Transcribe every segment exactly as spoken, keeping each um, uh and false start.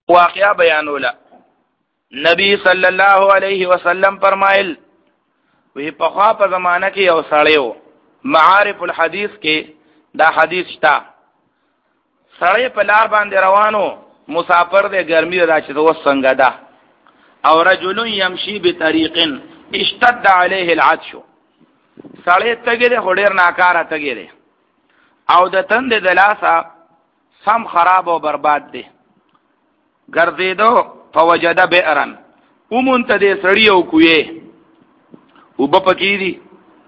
واقعہ بیانولا نبی صلی الله علیه وسلم فرمایل وی په خوا په زمانہ کې یو سړیو معارف الحدیث کې دا حدیث شتا سړی په لار باندې روانو مسافر دی ګرمي راځي د وسنګه ده او رجل يمشي بطريق اشتد عليه العطش سړی تګره هډیر ناکاره تګره او د تند د لاسا سم خراب او برباد دی ګرځیدو فوجد بئرن ومنت دې سړیو کوی وب پکې دي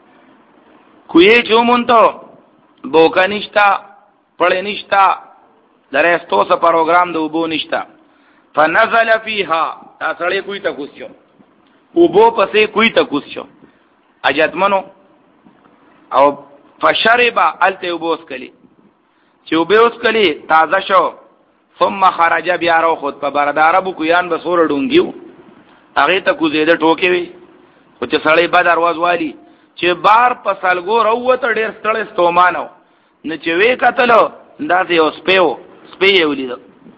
کوی چې مونته بوکا نشتا پړې نشتا درېستو سره پروګرام د وبو نشتا فنزل فيها دا سړی کوی ته کوسچو وبو پسې کوی ته کوسچو اجتمنو او فشرب الته وبوس کلی چې وبوس کلی تازه شو ثم خرج بیا رو خود په بردار ابو کویان بسور ډونګیو هغه ته کوزیده ټوکې وي او چې سړی به دروازه والی چې بار په سالګو راوته ډېر ستړی ستومانو نه چې وې کتلو دا یو سپیو سپی ولید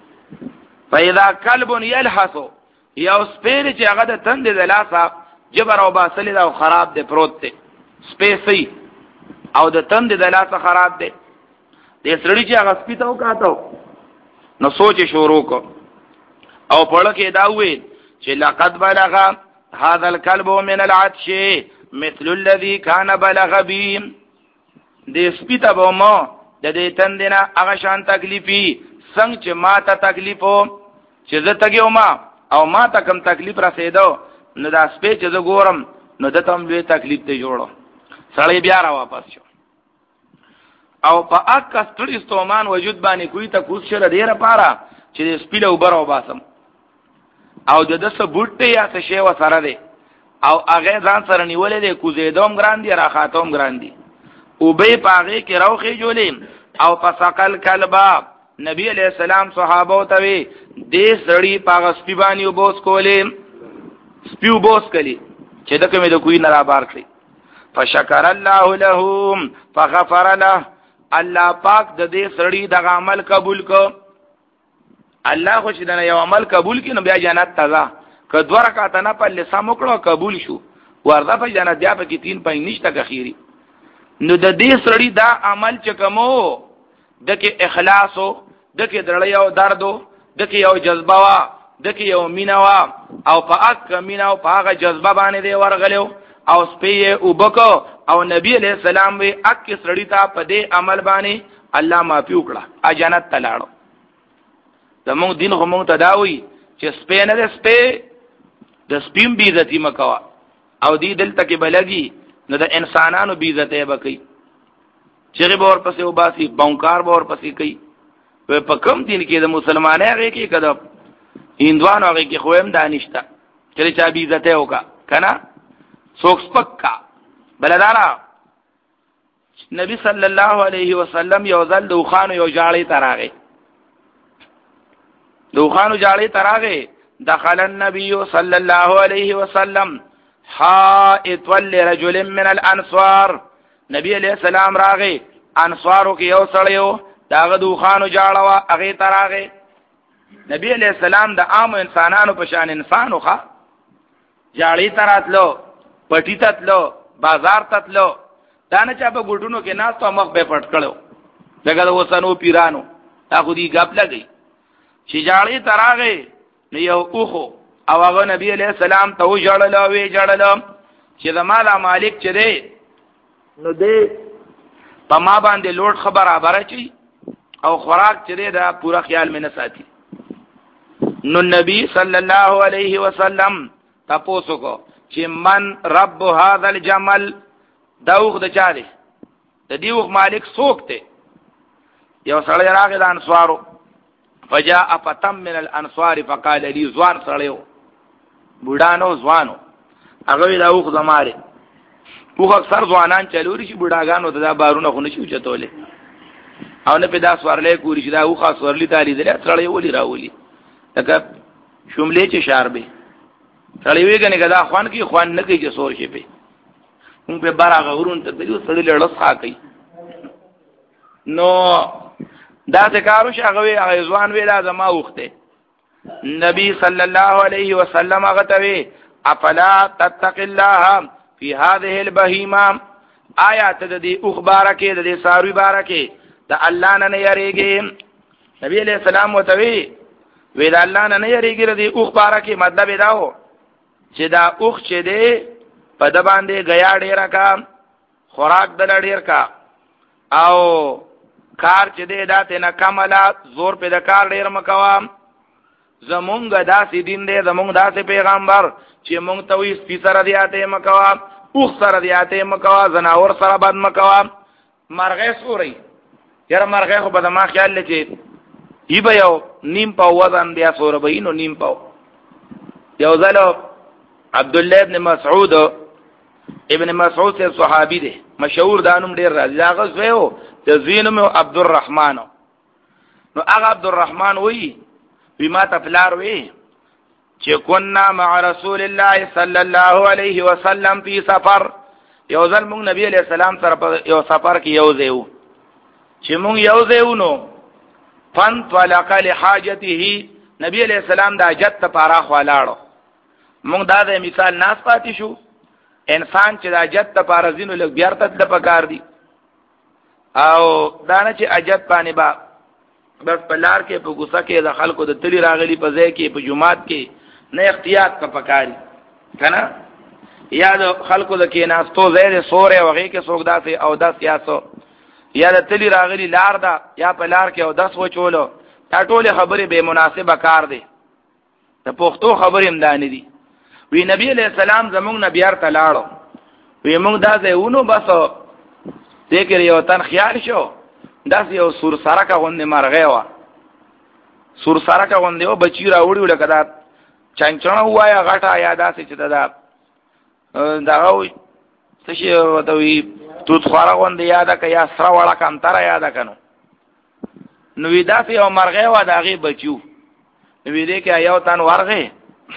فاذا كلب يلحس یو سپی چې هغه د تند د لاسه جبر او باسل دا خراب دی پروت دی سپی سي او د تند د لاسه خراب دی د سړی چې هغه سپی ته وکاتو نو سوچ شروع کو او پړه کې دا وې چې لقد بلغ هذا الكلب من العطش مثل الذي كان بلغ بهم دې سپیته به ما د دې تندنه هغه شان تکلیفي څنګه چې ما ته تکلیفو چې زه تګیو ما او ما ته کم تکلیف رسیدو نو دا سپی چې زه ګورم نو د تم لوی تکلیف ته جوړو سړی بیا را واپس شو او په اک ستړي ستومان وجود باندې کوی ته کوس شره ډیره پاره چې سپیله وبر او باسم او د دسه بوټه یا څه شی وسره دی او هغه ځان سره نیولې دی کوزیدوم ګران دی را خاتوم ګران دی او به پاغه کې راوخې جوړې او پسقل کلبا نبی علیہ السلام صحابه ته وی دې سړی پاغه سپی باندې وبوس کولې سپی وبوس کړي چې دغه مې د کوی نه را بار کړی فشکر الله لهم فغفر له الله پاک د دې سړی د عمل قبول کو الله خو چې دا یو عمل قبول کینو بیا جنت تزا که دوه رکعات نه په لسم وکړو قبول شو ورته په جنت بیا په کې تین پای نشته کخيري نو د دې سړی دا عمل چې کومو دکې اخلاص دکې درړی او دردو دکې یو جذبه وا دکې یو مینا وا او په اک مینا او په هغه جذبه باندې دی ورغلو او سپیه وبکو او نبی علیہ السلام وی اک سړی ته په دې عمل باندې الله معافي وکړه ا جنت تلاړو زموږ دین خو مونږ ته دا وی چې سپی نه ده سپی د سپیم بی عزتی مکوا او دی دلته کې بلګي نو د انسانانو بی عزته بکی چې به ور پسې وباسي بونکار به ور پسې کوي په کوم دین کې د مسلمانانو هغه کې کده هندوانو هغه کې خو هم دانشتا چې چا بی عزته وکا کنه څوک سپکا بلدارا نبی صلی الله علیه وسلم یو ځل دوخانو یو جاړی تراغه دوخانو جاړی تراغه دخل النبي صلى الله عليه وسلم حائط لرجل من الانصار نبی علیہ السلام راغه انصارو کې یو سړیو داغه دوخانو جاړوا هغه تراغه نبی علیہ السلام د عام انسانانو په شان انسانو ښا جاړی تراتلو پټی تتلو بازار تتلو دانه چا په ګډونو کې ناس ته مخ به پټ کړو دغه وسنو پیرانو تا خو دی غپ لګی چې جاړی تراغه نو یو اوخو او هغه نبی علیہ السلام ته وجړل او ویجړل چې زمالا مالک چې دی نو دې په ما باندې لوټ خبره خبره چي او خوراک چې دی دا پورا خیال مې نه ساتي نو نبی صلی الله علیه وسلم تاسو کو چې من رب هذا الجمل دا اوخ د چا دی د دې اوخ مالک څوک دی یو سړی راغی د انصارو فجاء فتم من الانصار فقال لي زوان سړیو بوډانو زوانو هغه دا اوخ زماره اوخ اکثر ځوانان چلوري شي بوډاګانو ته دا بارونه خو نشي چتولې او نه په دا سوارلې کوری شي دا اوخ سوارلې تالي دې سړی ولي راولي لکه شوملې چې شاربه سړی ویګنه کدا خوان کی خوان نه کوي چې سور شي په موږ په بارا غورون ته دې سړی لړس خا کوي نو دا ذکرو شغوي هغه ځوان ویلا زما وخته نبی صلی الله علیه وسلم غتوی افلا تتق الله فی هذه البهیمه آیات د دې اخبارکه د دې ساروی بارکه د الله نه یریږي. نبی علیہ السلام وتوی وی د الله نه یریږي د دې اخبارکه مطلب دا و چې دا اوخ چې دی په د باندې غیا ډیر کا خوراک دل ډیر کا او کار چې دی دا ته نه کملا زور په د کار ډیر مکوا. زمونږ داسې دین دی زمونږ داسې پیغمبر چې مونږ ته وی سپیسره دیاته مکوا اوخ سره دیاته مکوا زناور سره بد مکوا مرغه سوري یاره مرغه خو به ما خیال لچې ای به یو نیم پاو وزن بیا سوره به نو نیم پاو. یو ځل عبد الله ابن مسعود ابن مسعود سے صحابي دی مشهور دانوم ډیر راځي هغه زویو د زینم عبد الرحمن نو هغه عبد الرحمن وی بما تفلار وی چې كنا مع رسول الله صلی الله علیه وسلم فی سفر یو ځل موږ نبی علیہ السلام سره یو سفر کې یو ځایو چې موږ یو ځایو نو فن طلق لحاجته نبی علیہ السلام د حاجت لپاره خوالاړو. موږ دا د مثال ناس پاتې شو انسان چې د حاجت لپاره زینو لګ بیارته د پکار دی او دا نه چې حاجت باندې با بس پلار کې په غوسه کې د خلکو د تلی راغلی په ځای کې په جمعات کې نه احتیاط کا پکاري کنه یا د خلکو د کې ناستو ځای د سورې وغه کې سوګدا سي او د سیاسو یا د تلی راغلی لار دا یا په لار کې او داس وچولو دا ټول خبرې به مناسبه کار دی د پښتو خبرې امدانې دي. وی نبی علیہ السلام زمونږ نبیار ته لاړو وی موږ دا ځایونو بس دې کې یو تن خیال شو داس یو سور سرکه غوندې مرغه وا سور سرکه غوندې و بچی راوړي لکه دا چنچنه وایا غټه یا داسې چې دا دا وي څه شي وته وی توت خورا غوندې یاد کا یا سره وړه کانتره یاد کنو نو وی داسې یو مرغه وا داغه بچو نو وی دې کې یو تن ورغه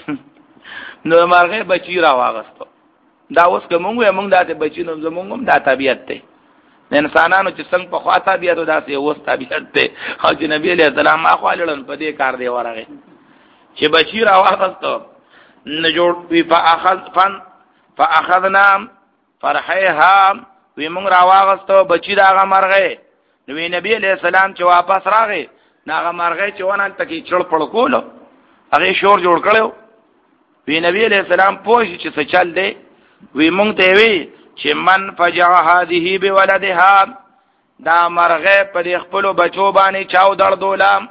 نو مرغه بچی را واغستو دا اوس کومه موږ داته بچی نو زمونږ هم دا طبيعت ته انسانانو چې څنګه په خوا طبيعت داسې اوس طبيعت ته او چې نبی عليه السلام اخوالن په دې کار دی ورغه چې بچی را واغستو نه جوړ وی فاخذ فن فاخذنا فرحها وی موږ را واغستو بچی دا مرغه نو نبی عليه السلام چې واپس راغی ناغه مرغه چې ونه تکي چړ پړ کولو هغه شور جوړ کړو وی نبی علیہ السلام پوښ چې څه چل دی وی مونږ ته وی چې من فجع هذه بولدها دا مرغه په خپل بچو باندې چاو دړ دولم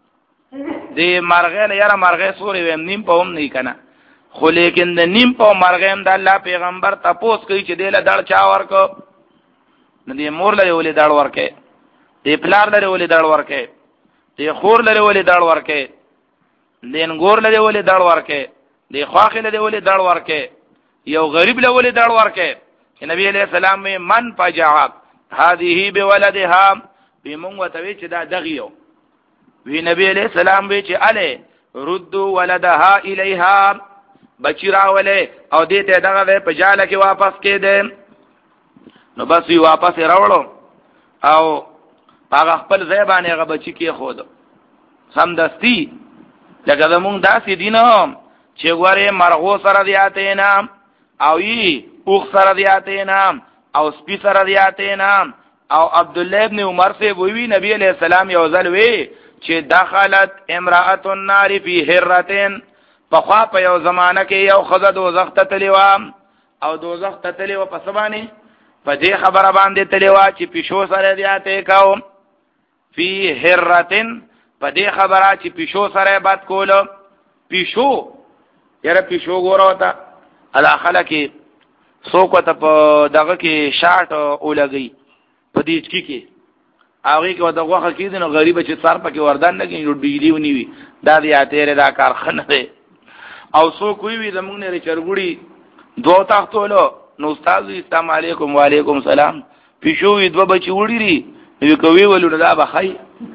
دی مرغه نه یاره مرغه سوري ویم نیم په هم نه کنه خو لیکن د نیم په مرغه هم د الله پیغمبر تاسو کوي چې دله دړ چا ورکو نه دی مور لري ولې دړ ورکه دی پلار لري ولې دړ ورکه دی خور لري ولې دړ ورکه دین ګور لري ولې دړ ورکه دی خواخله دی ولې دړ ورکه یو غریب له ولې دړ ورکه نبی علیہ السلام من فجع هذه بولدها بمون وتوی چې دا دغیو وی نبی علیہ السلام وی چې اله رد ولدها الیها بچی راوله او دې ته دغه په جاله کې واپس کېده نو بس وی واپس راوړو او هغه خپل ځای باندې هغه بچی کې خود سم دستی لکه زمونږ داسې دینه چې ګوره مرغو سره دیاته نام او ای اوخ سره دیاته نام او سپی سره دیاته نام او عبد الله ابن عمر سے وی نبی علیہ السلام یو ځل وی چې دخلت امراه النار فی هرتين په خوا په یو زمانہ کې یو خزه دوزخ ته تلیوا او دوزخ ته تلیوا په سبانه په دې خبره باندې تلیوا چې پښو سره دیاته کاو فی هرتين په دې خبره چې پښو سره بات کولو پښو یاره پښو ګورو تا الا خلک څوک ته په دغه کې شارټ اولګي په دې کې کې هغه کې د غوخه کې دي نو غریب چې څار پکې وردان نه کې نو بجلی ونی وي دا دی اته دا کارخانه ده او څوک وی زمونږ نه چرګوړي دوه تختولو نو استاد السلام علیکم وعلیکم السلام پښو دوه بچی وړي ری نو کوي ولونه دا بخای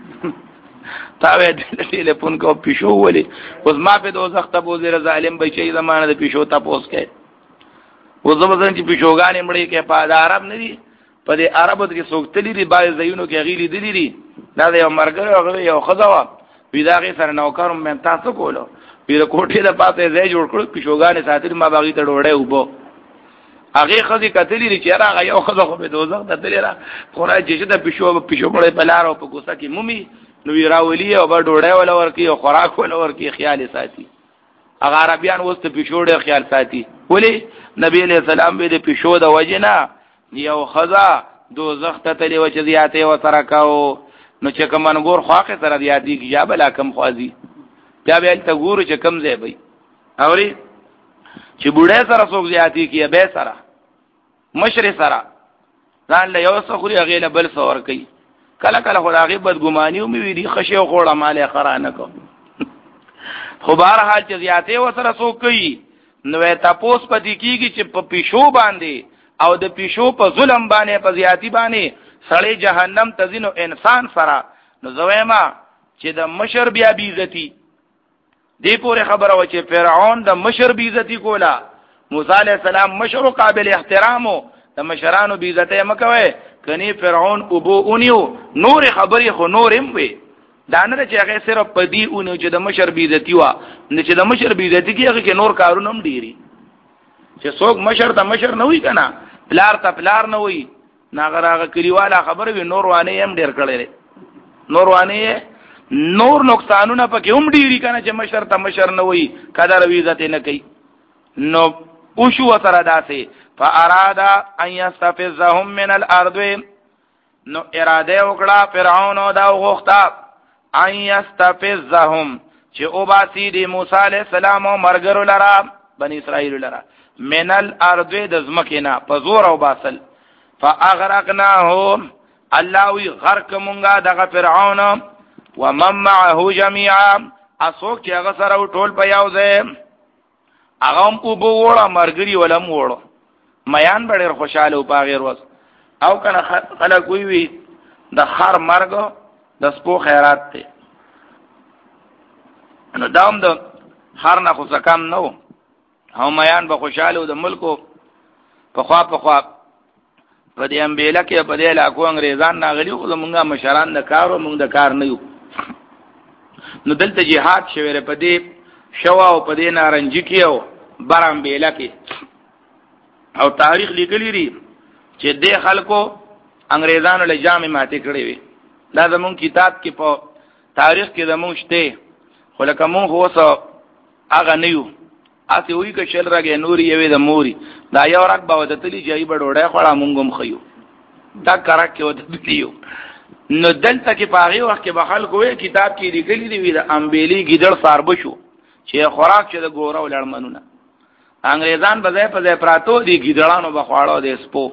تا وې ټلیفون کو پښو ولي اوس ما په دوزخ ته بوزي ظالم بچي زمانه د پښو ته پوس کې و زمزن چې پښوګانې مړې کې په عرب نه دي په دې عربو کې څوک تللی دی باز زینو کې غیلی دی دی دا یو مرګره هغه یو خزاوه وی دا غي سره نوکرم مې تاسو کولو وی د کوټې د پاسه ځای جوړ کړو پښوګانې ساتل ما باغی ته ډوړې وبو هغه خزي کتلی چې هغه یو خزه خو به دوزخ ته تللی را خورای چې د پښو پښو مړې په لار او په کوڅه کې مومي نو وی راولي او به ډوړې ولا ورکی او خوراک ولا ورکی خیال ساتي هغه عربيان وسته پښو ډېر خیال ساتي ولی نبی علیہ السلام به د پښو د وجنا یو خزه دوزخ ته تللی و چې زیاته و سره کاو نو چې کومنګور خواخه سره زیاتی کی یا بلا کم خوازي بیا به ته ګورو چې کم ځای وي اوري چې بوډه سره څوک زیاتی کی به سره مشر سره ځان له یو څه خوري هغه له بل څه ور کوي کله کله خدای بدګماني او مې وی خشه او خوړه مال خرانه کو خو بهر حال چې زیاته و سره څوک کوي نو تاسو پدې کیږي چې په پښو باندې او د پښو په ظلم باندې په زیاتی باندې سړی جهنم تزینو انسان سره نو زویما چې د مشر بیا بیزتی دی پورې خبره و چې فرعون د مشر بیزتی کولا موسی علیہ السلام مشر قابل احترامو د مشرانو بیزته مکوي کني فرعون ابو اونیو نور خبري خو نورم وي دا نه چې هغه صرف پدی اونیو چې د مشر بیزتی وا نه چې د مشر بیزتی کیږي کې نور کارونه هم ډیری چې څوک مشر ته مشر نه وي کنه پلار ته پلار نه وي ناغراغه کلیواله خبره وي نور وانه هم ډیر کړي نور وانه نور نقصانونه پکې هم ډیری کنه چې مشر ته مشر نه وي قدر او عزت نه کوي نو اوشو وتر داسه فارادا ان يستفزهم من الارض نو اراده وکړه فرعون او دا غوښتا ان يستفزهم چې او باسی دی موسی علیہ السلام او مرګرو لرا بنی اسرائیل لرا من الارض د زمکینا په زور او باسل فاغرقناهم الله وی غرق مونږه دغه فرعون ومن معه جميعا اسوک چې هغه سره ټول په یو ځای هغه هم کو بوړه مرګري ولم وړو میان ډېر خوشاله او پاغیر وس او کنه خلک وی وی د خر مرګ د سپو خیرات ته نو داوم د خر نه خو کم نو هم میان به خوشاله د ملکو په خوا په خوا په دې امبیله کې په دې لاکو انګريزان ناغلی خو زمونږه مشران د کارو مونږ د کار نه یو نو دلته جهاد شویره په دې شوا او په دې نارنجی کې او برام بیله کې او تاریخ لیکلی لري چې دې خلکو انګريزانو له جامې ماته کړې وي دا زمون کتاب کې په تاریخ کې زمون شته خو لکه مون هو څه هغه نه یو اته وی که شل راګې نوري یوي د موري دا یو راک به ودتلی جای بډوړې خړه مونږم خيو دا کرک کې ودتلیو نو دلته کې پاغي وخت کې بخل کوی کتاب کې لیکلي دی د امبيلي ګیدړ سارب شو چې خوراک چې د ګوره ولړمنونه انګريزان بځای په ځای پراتو دي ګیدړانو بخواړو د سپو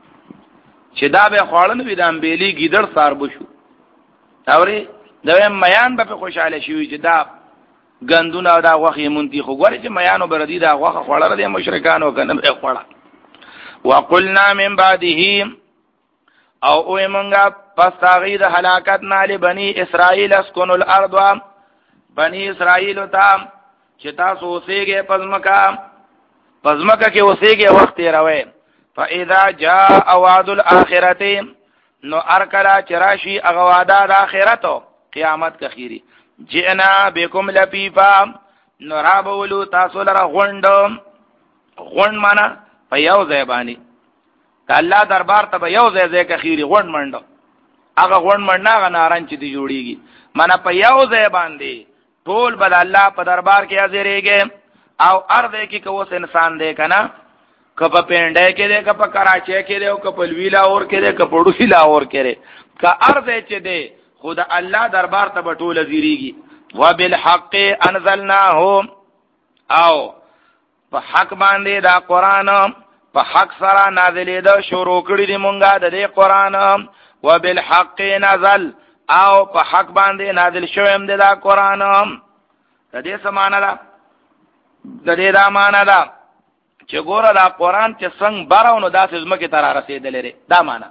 چې دا به خوړل وي د امبيلي ګیدړ سارب شو اوري دا میان به خوشاله شي چې دا غندونه دا غوخه مونتی خو ګوره چې میانو بردي دا غوخه خوړل دي مشرکانو کنه به خوړه وقلنا من بعده او او منګه پس هغه د هلاکت نه بني اسرائيل اسكنوا الارض بني اسرائيل ته چې تاسو اوسېږئ پزمکا پزمکا کې اوسېږئ وخت یې راوي فاذا جاء وعد الاخرته نو ارکلا چراشی هغه وعده د اخرت قیامت کخيري جئنا بكم لفيفا نو را بولو تاسو لره غوند غوند معنا په یو ځای باندې الله دربار ته یو ځای ځای کخيري غوند منډه هغه غوند منډه هغه نارنج دي جوړيږي معنا په یو ځای باندې ټول بل الله په دربار کې حاضرېږي او ارده کې کوس انسان دی کنه کپ پینډه کې دی کپ کراچي کې دی او کپ لویلا اور کې دی کپ ډویلا اور کې دی کا ارده چې دی خدا الله دربار ته ټول حاضرېږي وبالحق انزلناه او په حق باندې دا قران په حق سره نازلې ده شروع کړی دی مونږه د دې قران وبالحق نزل او په حق باندې نازل شوم د دا قران د دې سمانه ده د دې دا معنا ده چې ګوره دا قران چې څنګه براونو داسې زمکه تر رسیدلې دا معنا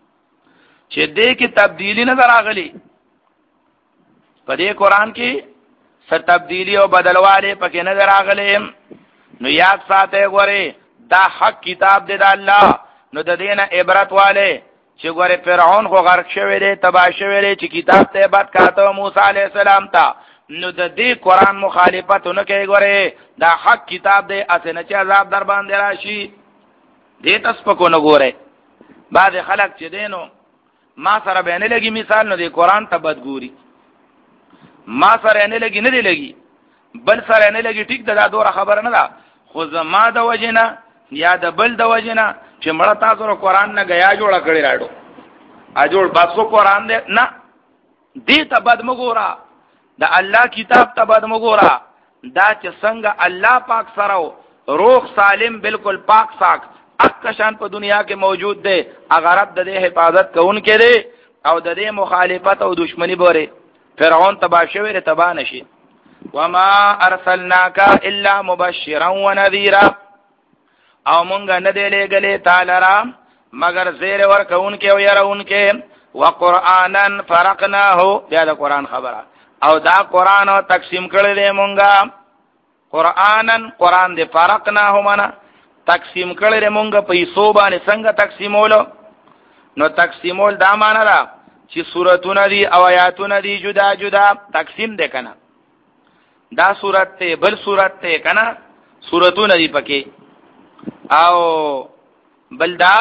چې دې کې تبدیلی نه راغلي په دې قران کې څه تبدیلی او بدلواله پکې نه راغلي نو یاد ساته ګوره دا حق کتاب دی د الله نو د دینه عبرت والے چې ګوره فرعون خو غرق شوی دی تباه شوی دی چې کتاب ته بد کاته موسی علیه السلام ته نو د دې قرآن مخالفت نه کوي ګوره دا حق کتاب دی اسنه چې عذاب در باندې راشي دې تاسو په کو نه ګوره بعض خلک چې دینو ما سره به نه لګي مثال نو د قرآن ته بدګوري ما سره نه لګي نه دی لګي بل سره نه لګي ټیک دا دوره خبره نه ده خو زما د وجنه یا د بل د وجنه چې مړه تاسو ر قرآن نه غیا جوړه کړی راړو ا جوړ باسو قرآن دې نه دې ته بد مګورا د الله کتاب ته بد مګورا دا چې څنګه الله پاک سره روح سالم بالکل پاک ساک اکشان په دنیا کې موجود دی اگر رب د دې حفاظت کوونکې دی او د دې مخالفت او دشمنی بوره فرعون تبا شوی تبا نشي وما ارسلناک الا مبشرا ونذيرا او مونږ نه دی لګلې تعالی را مگر زیر ورکونکې او يرونکې وقرانا فرقناه بیا د قران خبره او دا قران تقسیم کړل دی مونږه قرانن قران دی فرقناه معنا تقسیم کړل دی مونږه په یسو باندې څنګه تقسیمولو نو تقسیمول دا معنا ده چې سوراتونه دي او آیاتونه دي جدا جدا تقسیم ده کنه دا سورات ته بل سورات ته کنه سوراتونه دي پکې او بل دا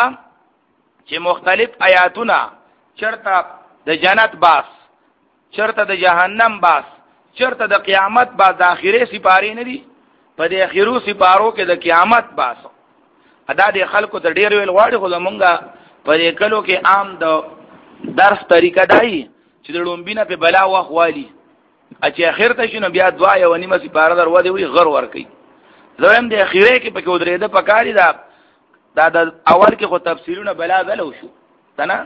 چې مختلف آیاتونه چرته د جنت باس چرته د جهنم باس چرته د قیامت باس د اخیره سپاری نه دي په د اخیرو سپارو کې د قیامت باس ادا د خلکو ته ډیر ویل غواړي خو زمونږه په دې کلو کې عام د درس طریقه دای چې د لومبینه په بلا واخوالي چې اخر ته شنو بیا دعا یو نیمه سپاره در ودی وی غر ور کوي زم د اخیره کې پکې ودرېده پکاري دا دا د اول کې خو تفسیرونه بلا بلا شو تنه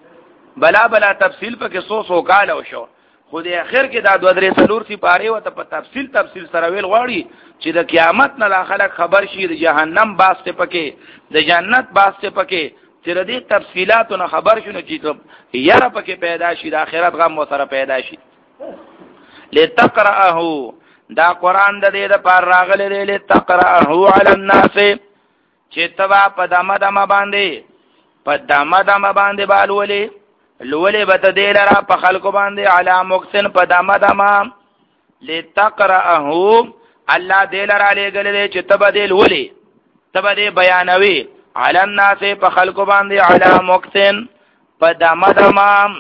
بلا بلا تفصیل پکې سو سو کال شو خو د اخر کې دا د درې سلور سپاره وته په تفصیل تفصیل سره ویل غواړي چې د قیامت نه خلک خبر شي د جهنم باسته پکې د جنت باسته پکې چې د دې تفصيلاتو نه خبر شونه چې یاره پکې پیدا شي د آخرت غم وسره پیدا شي لتقرأه دا قران د دې د پر راغله دی لتقرأه علی الناس چې تبا په دمه دمه باندې په دمه دمه باندې بالولې لولې به ته دې لرا په خلکو باندې علی مقسن په دمه دمه لتقرأه الله دې لرا لګلې چې تبا دې لولې تبا دې بیانوي علی الناس په خلکو باندې علی مقسن په دمه دمه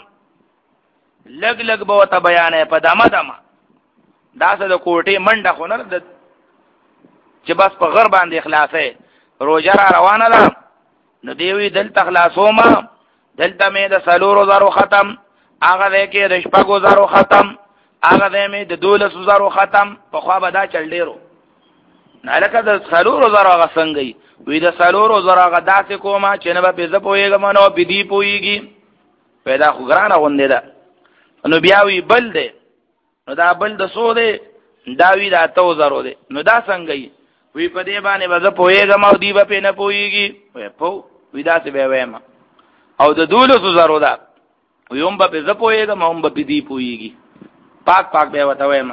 لګ لګ به ته بیانې په دمه دمه دا څه د کوټې منډه خو نه د چې بس په غر باندې اخلاصې روزه را روانه ده نو دیوی دلته خلاصوما دلته مې د سلورو زرو ختم هغه دې کې د شپږو زرو ختم هغه دې مې د دولسو زرو ختم په خوا به دا چل ډیرو نه لکه د سلورو زرو هغه څنګه وي د سلورو زرو هغه داسې کومه چې نه به زه پوهېږم نو بدی پوهېږي پیدا خو ګرانه غوندې ده نو بیا وی بل دی نو دا بل د سو دی دا وی دا تو زرو دی نو دا څنګه وی په دې باندې به زه پوهېږم او دی به پې نه پوهېږي وی پو وی داسې به ویم او د دولسو زرو ده وی هم به پې زه پوهېږم او هم به پې دی پوهېږي پاک پاک به ورته ویم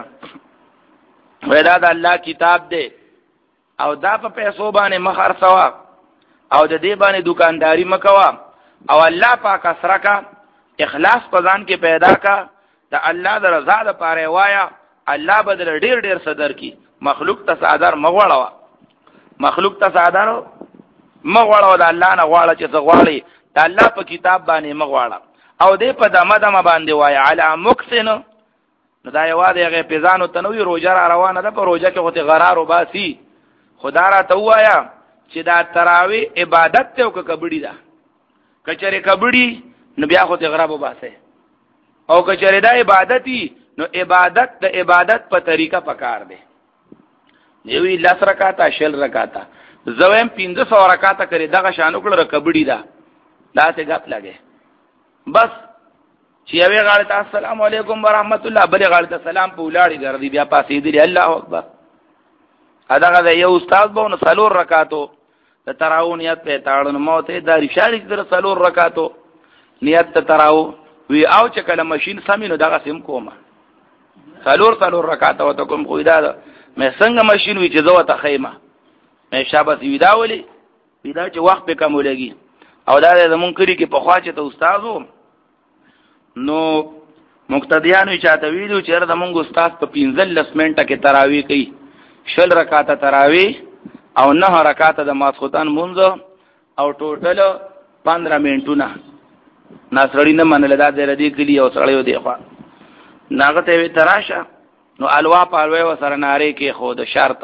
وی دا د الله کتاب دی او دا په پیسو باندې مه خرڅوه او د دې باندې دکانداري مه کوه او الله پاک اسره کا اخلاص په ځان کې پیدا کا د الله د رضا لپاره وایا الله بدل ډیر ډیر صدر کی مخلوق ته صادر مغواړه مخلوق ته صادر مغواړه د الله نه غواړه چې غواړي د الله په کتاب باندې مغواړه او دې په دمه دمه باندې وایا علی مکسن نو دا یو دی هغه پیزانو تنوي روزه را روانه ده په روزه کې هوته غرار وباسي خدا را ته وایا چې دا تراوی عبادت ته او کبډی ده کچره کبډی نو بیا خو ته غراب وباسه او کچره دا عبادتي نو عبادت د عبادت په طریقه پکار دی نیوی لس رکاتا شل رکاتا زویم پینځه سو رکاتا کړي دغه شانو کړه کبډی دا دا څه غپ لګي بس چې یوه غاړه ته السلام علیکم ورحمت الله بل غاړه ته سلام په ولاړی ګرځي بیا پاسې دی الله اکبر ادا یو استاد به نو څلور رکاتو د تراو نیت په تاړو موت دا ریشاري در څلور رکاتو نیت ته تراو وی او چې کله ماشين سمینو دغه سم کومه څلور څلور رکعات وته کوم خو دا مې څنګه ماشين وی چې زو ته خیمه مې شابه وی دا ولي وی دا چې وخت په کوم لګي او دا زمون کړي کې په خوا چې ته استادو نو مقتدیانو چاته ویلو چې د مونږ استاد په پنځل لسمنټه کې تراوی کوي شل رکعاته تراوی او نه رکعاته د ماسختن مونږ او ټوټل پندرہ منټونه ناسړی نه منل دا د ردی کلی او سړیو دی خو ناغه ته تراشه نو الوا پالوي وسره ناره کې خود شرط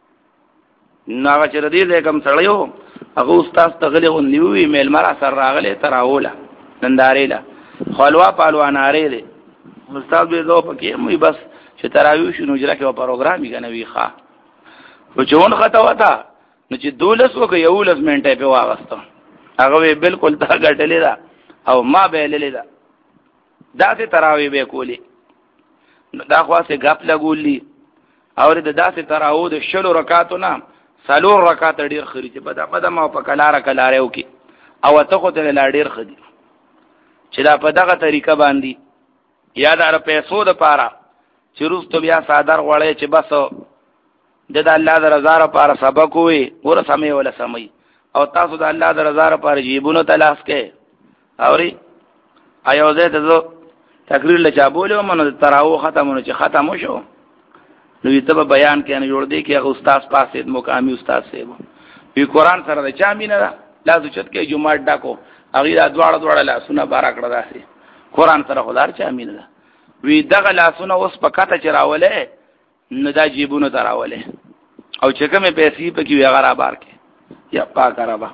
ناغه چې ردی دې کم سړیو هغه استاد تغلی او نیوی میل مرا سره راغله تراوله نندارې لا خلوا پالوا ناره دې استاد به زو پکې مې بس چې تراوی شنو جره کې پروګرام یې غنوي ښا و چون خطا وتا نو چې دولس وک یو لس منټه په واغسته هغه بالکل تا غټلې دا او ما به للی دا داسې تراوی به کولی دا خواسته غپ لګولی او د داسې تراو د شلو رکعاتو نه سلور رکعات ډیر خري چې په دغه ما په کلاره کلاره وکي او ته خو ته لا ډیر خدي چې دا په دغه طریقه باندې یا د پیسو د پاره چې روز ته بیا صادر غوړې چې بس د الله د رضا لپاره سبق وي ور سمې ولا سمې او تاسو د الله د رضا لپاره جیبونو تلاش کې اوري ایو زه ته تقریر لچا بوله منو تراو ختمونه چې ختم شو نو ته بیان کې نه جوړ دی کې استاد پاسه مقامی استاد سیب وی قرآن سره د چا مینه لازم چت کې جمعه ډاکو هغه دواړه دواړه لاسونه بارا کړه داسې قرآن سره خدار چا مینه وی دغه لاسونه اوس په کته چراولې نه دا جیبونو تراولې او چې کومه پیسې پکې وی هغه را بار کې یا پاک ربا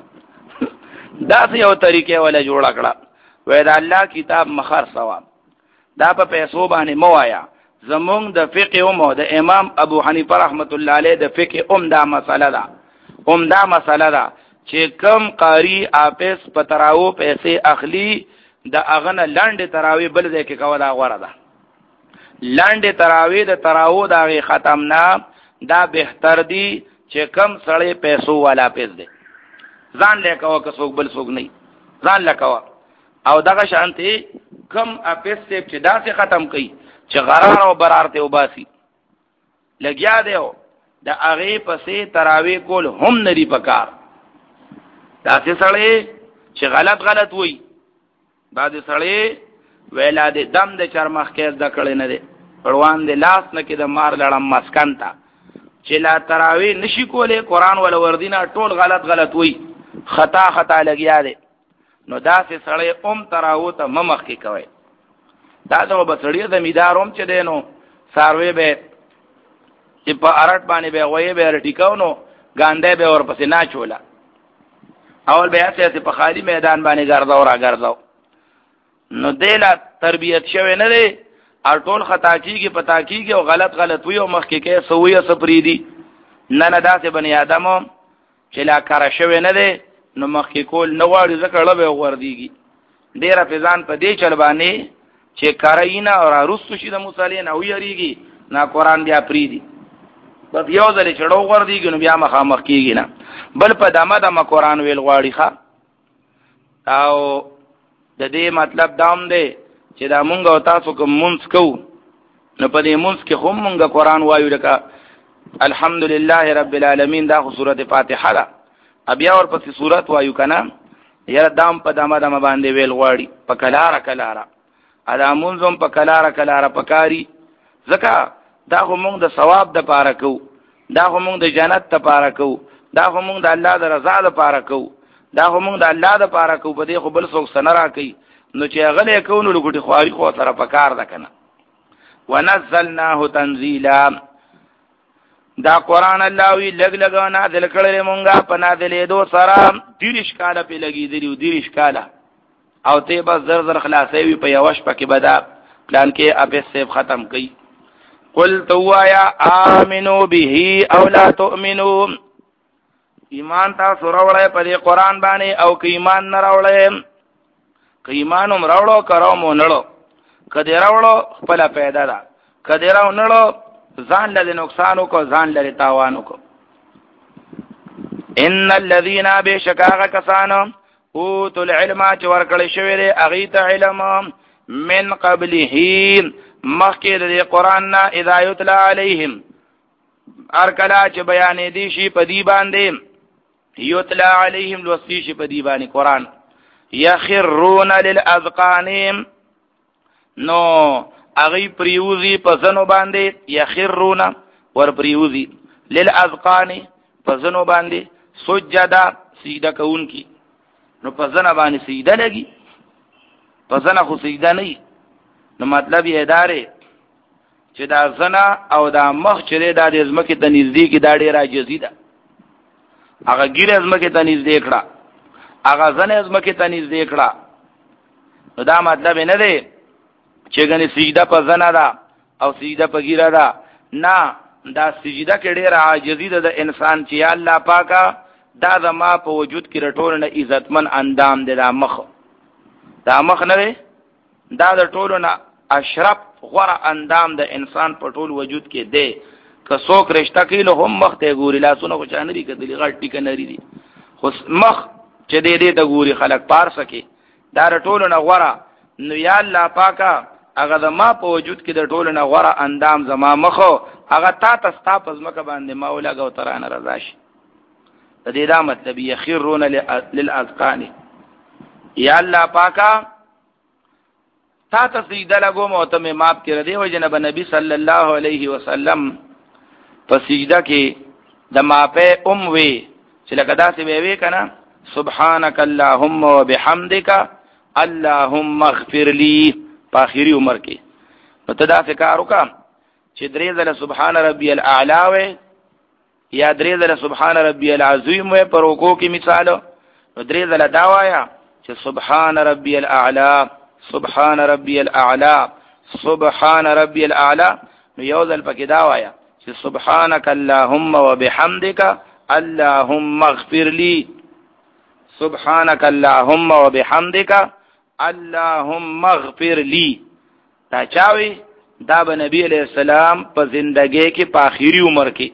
دا یو طریقې ولا جوړ کړه وې دا الله کتاب مخر ثواب دا په پیسو باندې موایا زمونږ د فقه او د امام ابو حنیفه رحمت الله علیه د فقه اوم دا مسله ده اوم دا مسله ده چې کم قاری اپس پتراو پیسې اخلي د اغنه لاندې تراوی بل ځای کې کوله غوړه ده لاندې تراوی د تراو دغه ختم نه دا بهتر دی چې کم سړی پیسو والا پیس دی ځان لیکو که څوک بل څوک نه ځان لیکو او دغه شانتي کم اپس چې داسې ختم کړي چې غرار او برار ته وباسي لګیا دیو د هغه پسې تراوی کول هم نری پکار داسې سړی چې غلط غلط وای بعد سړی ویلا دې دم د چرمخ کې د کړي نه دی پروان دې لاس نه کې د مار لړم مسکن تا چې لا تراوی نشي کوله قران ول وردینا ټول غلط غلط وای خطا خطا لګیا دی نو داسې سړی اوم تراو ته ممخ کې کوي دا ته بسړی د میداروم چې دینو ساروی به چې په ارټ باندې به وایي به ټیکاو نو ګاندې به ور پسې نه چولا اول به اساس په خالی میدان باندې ګرځاو را ګرځاو نو دلا تربیت شوه نه دی ار ټول خطا کیږي پتا کیږي او غلط غلط وي او مخ کې کې سويه سپریدي نه نه داسې بنی ادمو چې لا کار شوه نه دی نو مخ کې کول نه واړي ځکه لبه وردیږي ډیر فزان په دې چل باندې چې کارینا او رستو شي د مصالین او یریږي نا قران بیا پریدي بس یو ځل چړو وردیږي نو بیا مخ مخ کیږي نه بل په دمه دمه قران ویل غواړي ښا او د دې مطلب دام دی چې دا مونږ او تاسو کوم مونږ کوو نو په دې مونږ کې هم مونږ قران وایو لکه الحمدلله رب العالمین دا خو سورته فاتحه ده بیا ور پسې سورته وایو کنه یره دام په دمه دمه باندې ویل غواړي په کلاره کلاره ادا مونږم په کلاره کلاره پکاري ځکه دا خو مونږ د ثواب د پاره کوو دا خو مونږ د جنت ته پاره کوو دا خو مونږ د الله د رضا د پاره کوو دا خو مونږ د الله د پاره کوو په دې خو بل څوک سنرا کوي نو چې هغه کوو نو لګټي خواري خو سره پکار ده کنه ونزلناه تنزيلا دا قران الله وی لګ لګ نازل کړل مونږه په نازلې دو سره دیرش کاله په لګي دیو دیرش کاله او ته بس زر زر خلاصې وی په یوش پکې بدا پلان کې اپس سیب ختم کړي قل توایا امنو به او لا تؤمنو ایمان تاسو راوړې په دې قران باندې او که ایمان نه راوړې که ایمان هم راوړو کرو مو نړو کدی راوړو خپل پیدا ده کدی راو نړو ځان له نقصانو کو ځان له تاوانو کو ان الذين بشکاغه کسانو او تل علم چې ورکړی شوی دی اغه ته علم من قبله مخکې د قران نه اذا یتلا علیهم ارکلا چې بیان دي شي په دی باندې یتلا علیهم لوسی شي په دی باندې قران یخرون للاذقان نو اغي پریوزی پسنو باندې یخرون ور پریوزی للاذقان پسنو باندې سجدا سجدا کون کی نو پسنه باندې سجدا لګي پسنه خو سجدا نه نو مطلب یې ادارې چې دا زنا او دا مخ چې دا د ازمکه د نږدې کې دا ډېر عاجزي ده هغه ګیر ازمکه ته نږدې کړه هغه زنه ازمکه ته نږدې کړه نو دا مطلب نه دی چې غني سجده په زنا ده او سجده په ګیره ده نه دا سجده کې ډېر عاجزي ده د انسان چې الله پاکه دا زما په وجود کې رټول نه عزتمن اندام دی دا مخ دا مخ نه دی دا د ټولو نه اشرف غوره اندام د انسان په ټول وجود کې دی که څوک رشتہ کوي نو هم مخ ته ګوري لاسونه خو چا نه دي کتلي غټ ټیکه نری دي خو مخ چې دې دې ته ګوري خلک پار سکي دا د ټولو نه غوره نو یا الله پاکه هغه د ما په وجود کې د ټولو نه غوره اندام زما مخو هغه تا ته ستا په ځمکه باندې ما ولګو ترانه رضا شي د دې دا مطلب یخرون للاذقان یا الله پاکه تا ته سجده لګوم او ته مې معاف کړې دی او جناب نبی صلی الله علیه وسلم په سجده کې د معافه ام وی چې لکه داسې وی وی کنه سبحانك اللهم وبحمدك اللهم اغفر لي په اخري عمر کې نو ته داسې کار وکړه چې درې ځله سبحان ربي الاعلى وی یا درې ځله سبحان ربي العظیم وی پر رکوع کې مثال نو درې ځله دا وایا چې سبحان ربي الاعلى سبحان ربي الاعلى سبحان ربي الاعلى نو یو ځل پکې دا وایا چې سبحانك اللهم وبحمدك اللهم اغفر لي سبحانك اللهم وبحمدك اللهم اغفر لي دا چاوي دا به نبی علیہ السلام په زندګۍ کې په آخري عمر کې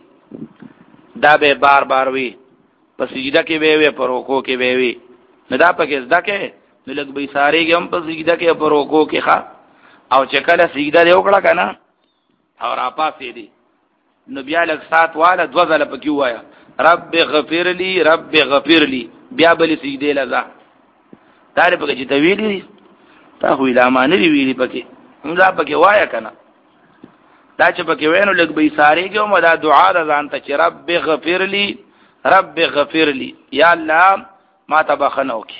دا به بار بار وی په سجده کې به وی په رکوع کې به وی نو دا پکې زده کې نو لږ به ساري هم په سجده کې په رکوع کې ښا او چې کله سجده دی وکړه کنه او را پاسې دی نو بیا لږ سات واله دو ځله پکې وایا رب غفر لي رب غفر لي بیا بل سجده لزا دا پکې چې تویلی تا خو لا معنی ویلی پکې دا پکې وایا کنه دا چې پکې وینو لږ به ساري کې او دا دعا ده ځان ته چې رب غفر لي رب غفر لي یا الله ما تبخنو کې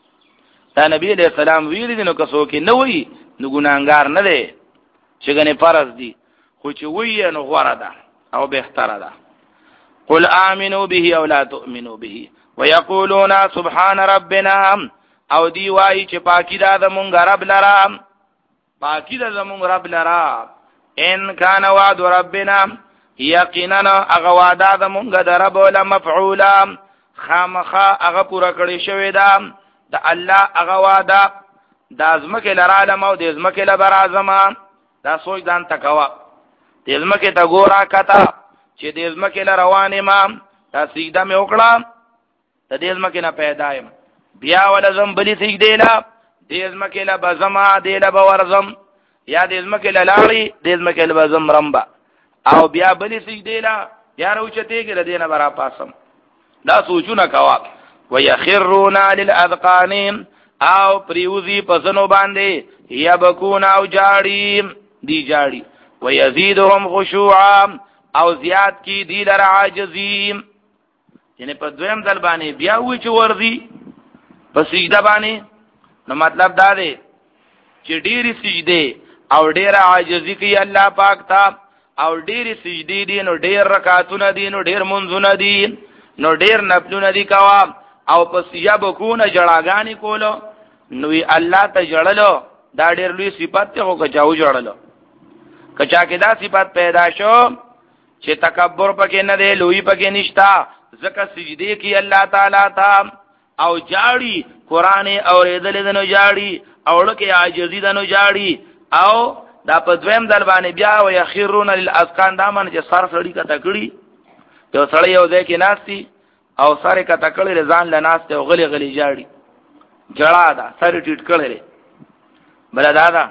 دا نبی علیہ السلام ویلی دي نو کسو کې نه وي نو ګناګار نه دی چې غني فرض دي خو چې وی نو غوړه ده او بهتره ده قل آمنوا به او لا تؤمنوا به ويقولون سبحان ربنا او دی وای چې پاکی دا زمونږ رب لرا پاکی دا زمونږ رب لرا ان کان وعد ربنا یقینا اغه وعده زمونږ د رب ولا مفعولا خامخا اغه پورا کړی شوی دا د الله اغه وعده د ازمکه لرالم او د ازمکه لبر اعظم دا سوچ دان تکوا د ازمکه تا ګورا کتا چې د ازمکه لروانه ما دا سجده مې وکړه د دې ازمکه نه پیدایم بیا ولزم بلی سجده لا د ازمکه لا بزما د لا بورزم یا د ازمکه لا لاړی د ازمکه لا بزم رمبا او بیا بلی سجده لا یا روچته کې ردینه برا پاسم دا سوچونه کوا ويخرون للاذقان او پریوزی پسنو باندې یبکون او جاړي دی جاړي ويزيدهم خشوعا او زیات کی دی لر عاجزیم یعنی په دویم ځل باندې بیا وی چې ورزي په سجده باندې نو مطلب دا دی چې ډېری سجده او ډېر عاجزي کوي الله پاک ته او ډېری سجدي دي نو ډېر رکعاتونه دي نو ډېر منځونه دي نو ډېر نفلونه دي کوا او پس یبکون جړاګانی کولو نو الله ته جړلو دا ډېر لوی صفات ته هو کچاو جړلو کچا کې دا صفات پیدا شو چې تکبر پکې نه دی لوی پکې نشتا ځکه سجدي کوي الله تعالی ته او جاړي قران اورېدل دنو جاړي او لکه عاجزي دنو جاړي او دا په دویم ځل باندې بیا او یخرون للاذقان دا من چې سر سړی کا تکړی یو سړی یو ځای کې ناشتي او سره کا تکړی ځان له ناشته او غلي غلي جاړي جړا دا سر ټیټ کړي بل دا دا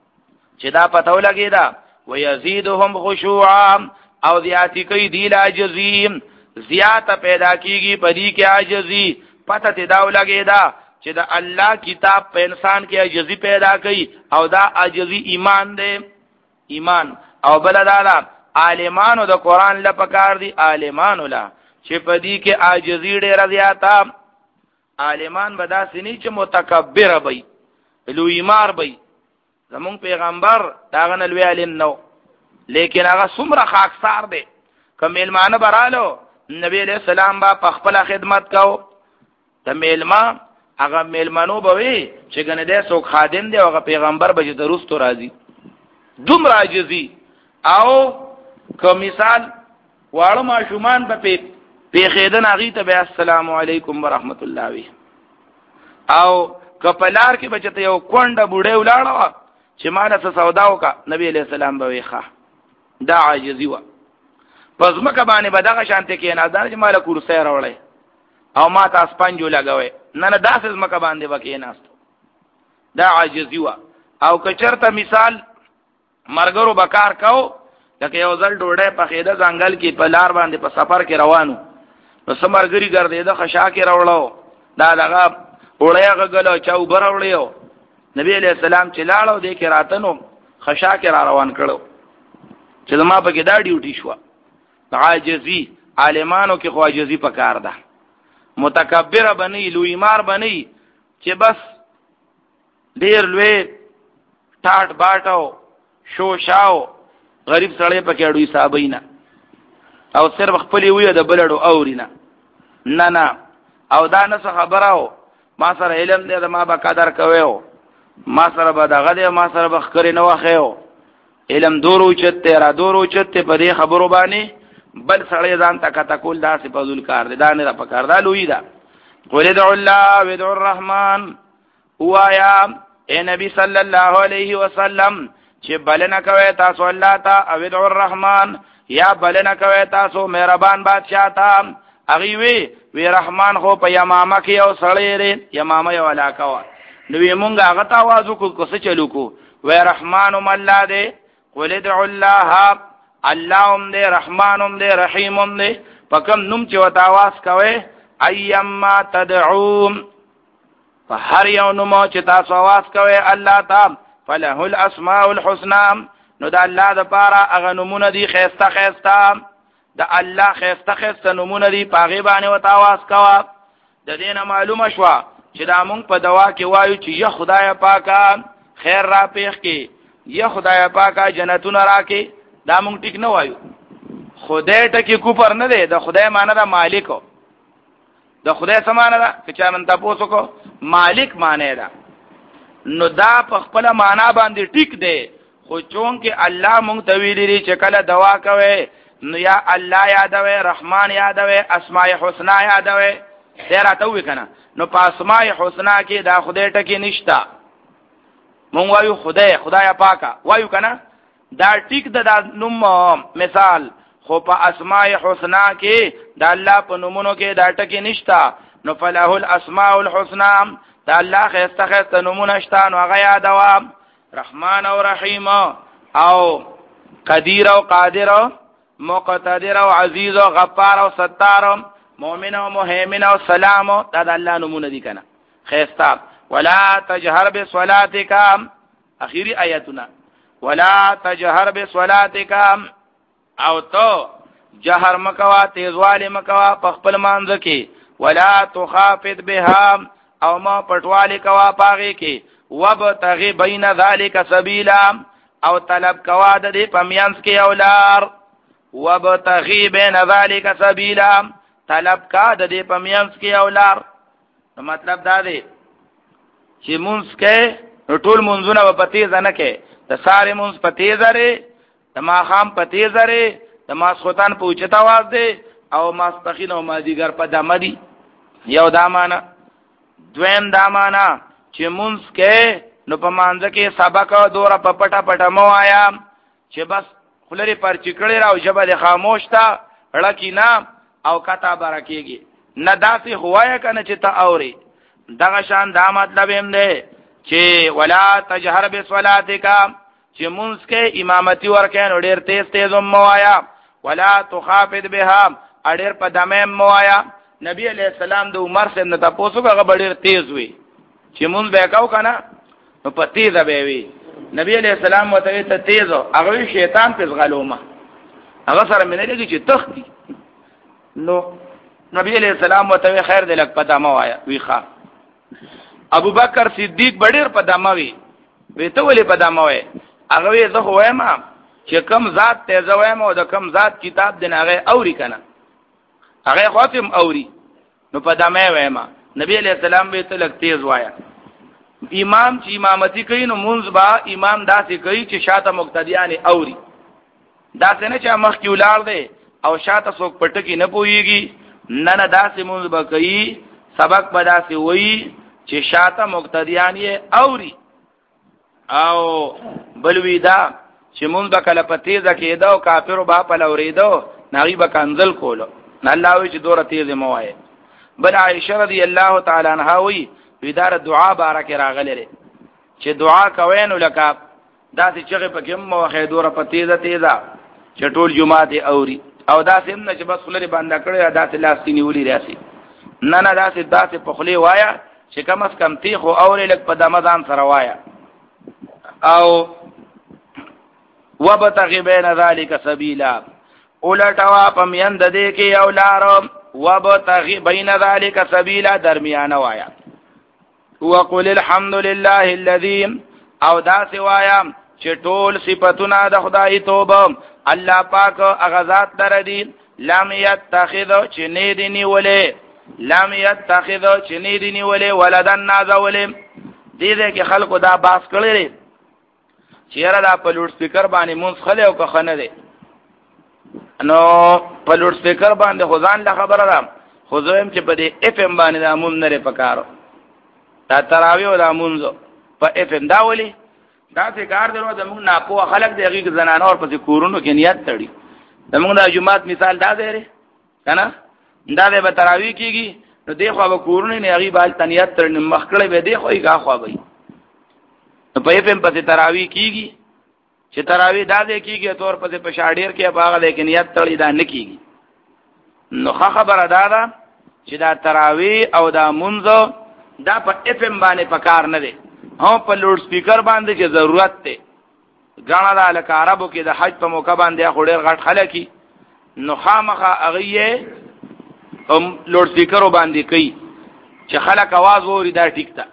چې دا پته ولګی دا ويزيدهم خشوعا او زیاتی کوي دی عاجزی زیاته پیدا کیږي پدې کې عاجزی پته ته دا ولګی دا چې د الله کتاب په انسان کې عجزي پیدا کوي او دا عجزي ایمان دی ایمان او بل دا دا عالمانو د قران لپاره دي عالمانو لا چې په دې کې عاجزي ډېر زیاته عالمان بدا سني چې متکبر وي لوی مار وي زمون پیغمبر داغه نلوی علم نو لیکن هغه څومره خاکسار دی کوم علمانه برالو نبی علیہ السلام با په خپل خدمت کو ته میلما هغه میلمنو به وي چې ګنه دې څوک خادم دی هغه پیغمبر به دروستو راځي دومره عاجزي او کوم مثال واړو ماشومان به په پیخیدن اغي ته به السلام علیکم ورحمت الله وی او کپلار کې بچته یو کونډه بوډه ولاړه چې مالا څه سودا وکا نبی علیہ السلام به ویخه دا عاجزي و پس مکه باندې بدغه شانته کې نه ځان چې مالا کورسه راوړې او ما تاسو پنځو لګوي نه نه داسې مکه باندې وکې ناستو دا عاجزي و او کچرته مثال مرګرو بکار کو لکه یو ځل ډوډۍ په خېده ځنګل کې په لار باندې په سفر کې روانو نو سمرګری ګرځې د خشا کې راوړو دا دغه وړیا غلو چا وبر وړیو نبی علیہ السلام چې لاړو دې کې راتنو خشا کې را روان کړو چې ما په کې دا ډیوټي شو عاجزي عالمانو کې خو عاجزي پکار ده متکبر بني لوی مار بني چې بس ډیر لوی ټاټ باټو شو شاو غریب سړی پکې اډوي صاحبینا او صرف خپل وی د بلړو اورینا نه نه او دا نه خبره ما سره علم دې ما به قدر کوو ما سره به دغه دې ما سره به خکرې نه واخیو علم دورو چته را دورو چته په دې خبرو باندې بل سړی ځان تک تکول داسې فضل کار دي دا نه پکار دا لوی دا قل ادعوا الله وادعوا الرحمن وایا اے نبی صلی الله علیه وسلم چې بلنه کوي تاسو الله ته او ادعوا الرحمن یا بلنه کوي تاسو مهربان بادشاہ ته اغي وی وی رحمان خو په یمامه کې او سړی لري یمامه یو علاقه و نو مونږ هغه ته आवाज وکړو کو څه چلو کو وی رحمان مله دې قل ادعوا الله الله هم دې رحمان هم دې رحیم هم دې پکم نوم چې وتا आवाज کوي ايما تدعون په هر یو نوم چې تاسو आवाज کوي الله تعالی فله الاسماء الحسنى نو دا الله د پاره هغه نمونه دي خيسته خيسته د الله خيسته خيسته نمونه دي پاغه باندې وتا आवाज کوا د دینه معلومه شو چې دا مونږ په دوا کې وایو چې یا خدای پاکه خیر را پیښ کې یا خدای پاکه جنتونه راکې دا مونږ ټیک نه وایو خدای ټکی کوپر نه دی د خدای معنی دا مالکو د خدای سمانه دا چې چا نن تاسو کو مالک معنی دا نو دا په خپل معنا باندې ټیک دی خو چون کې الله مونږ ته ویلي چې کله دوا کوي نو یا الله یادوي رحمان یادوي اسماء الحسنا یادوي ډیر اته وی کنه نو په اسماء الحسنا کې دا خدای ټکی نشتا مونږ وایو خدای خدای پاکه وایو کنه دا ټیک د نوم مثال خو په اسماء الحسنا کې دا الله په نومونو کې دا ټکی نشتا نو فله الاسماء الحسنا دا الله خسته خسته نمونه شته نو هغه یادوا رحمان او رحیم او قدیر او قادر مقتدر او عزیز او غفار او ستار مؤمن او مهیمن او سلام دا د الله نمونه دي کنه خسته ولا تجهر بصلاتک اخیری آیتنا ولا تجهر بصلاتک او تو جهر مکوا تیزوال مکوا په خپل مانځ کې ولا تخافت بها او ما پټوالی کوا پاغي کې وبتغي بین ذلک سبیلا او طلب کوا د دې پمینس کې اولار وبتغي بین ذلک سبیلا طلب کا د دې پمینس کې اولار نو مطلب دا دی چې مونږ کې ټول مونږونه په تیز نه کې د ساره مونږ په تیز لري د ماخام په تیز لري د ماسختان په اوچتا واز دی او ماسپخین او مازیګر په دمدي یو دامانه دویم دامانا چې مونږ کې نو په مانځ کې سبق او دوره په پټه پټه مو آیا چې بس خلری پر چکړې راو جبه د خاموش تا لکه نه او کتا برکیږي نه داسې هوايه کنه چې ته اوري دغه شان دا مطلب هم دی چې ولا تجهر بصلاتک چې مونږ کې امامتي ورکې نو ډېر تیز تیز مو آیا ولا تخافت بها اډېر په دمه مو آیا نبی علیہ السلام د عمر سے نه تاسو هغه ډېر تیز وي چې مونږ به کاو کنه نو په تیزه به وي. نبی علیہ السلام وته ته تیزو هغه شیطان په غلومه هغه سره مینه لګي چې تختی. نو نبی علیہ السلام وته خیر دې لک پتا ما وایا وی ښا. ابو بکر صدیق ډېر پتا ما وی وی ته ولې پتا ما وای هغه وی زه وایم چې کم ذات ته زوایم او د کم ذات کتاب دین هغه اوري کنه هغه خاتم اوري نو پتا ما وایم. نبی علیہ السلام به ته لک تیز وایا. امام چې امامتی کوي نو منځ با امام داسې کوي چې شاته مقتدیان اوري داسې نه چې مخ کې ولار دی او شاته څوک پټکی نه پويږي نه نه داسې منځ با کوي سبق به داسې وایي چې شاته مقتدیان یې اوري. او بلوی دا چې منځ به کله پتیزه کېده او کافرو با په لوریدو ناغي به کنزل کولو نه الله وی چې دوره تیز مو وایي. بل عائشہ رضی الله تعالی عنها وی ویدار دعا بارک راغله چې دعا کوي نو لکه داسې چې په کوم موخه دوره په تیزه تیزه چټول جمعه اوري او داسې نه چې بس خلری باندې کړی داسې لاس نیولې راسي نه نه داسې داسې په خلی وایا چې کم اس کم تیخ او اوري لک په دمدان سره وایا. او وبتغي بین ذلک سبیلا اولټوا پمیند دې کې او لار وبتغي بین ذلک سبیلا درمیانه وایا. وقل الحمد لله الذي او دا سوایا چې ټول صفاتونه د خدای توبه الله پاک اغزاد دردي لم يتخذ چې نه دي نیولې لم يتخذ چې نه دي نیولې ولدن نازولې دې دې کې خلکو دا باس کړی چیرې دا په لوډ سپیکر باندې مونږ خله او که خنه دي نو په لوډ سپیکر باندې خدان له خبره ده خو زم چې په دې اف ام باندې دا مونږ نه پکارو دا تراویح او دا مونږ په اف ام دا ولي دا څه کار درو د موږ نه په خلک دغه زنانه اور په کورونو کې نیت تړي د موږ د جمعات مثال دا دی کنه دا به تراویح کیږي نو دی خو به کورونه نه هغه بال تنیت تر مخکړه به دی خو یې کا خو به نو په اف ام په تراویح کیږي چې تراویح دا دی کیږي تور په په شاډیر کې باغ لیکن نیت تړي دا نه کیږي. نو خبره دا ده چې دا تراویح او دا منځ دا په اف ام باندې پکار نه دی او په لوډ سپیکر باندې چې ضرورت ته غاڼه د الک عربو کې د حج په موقع باندې خوري غټ خلک نو خامخه اغه هم لوډ سپیکر باندې کوي چې خلک आवाज ووري دا ټیک تا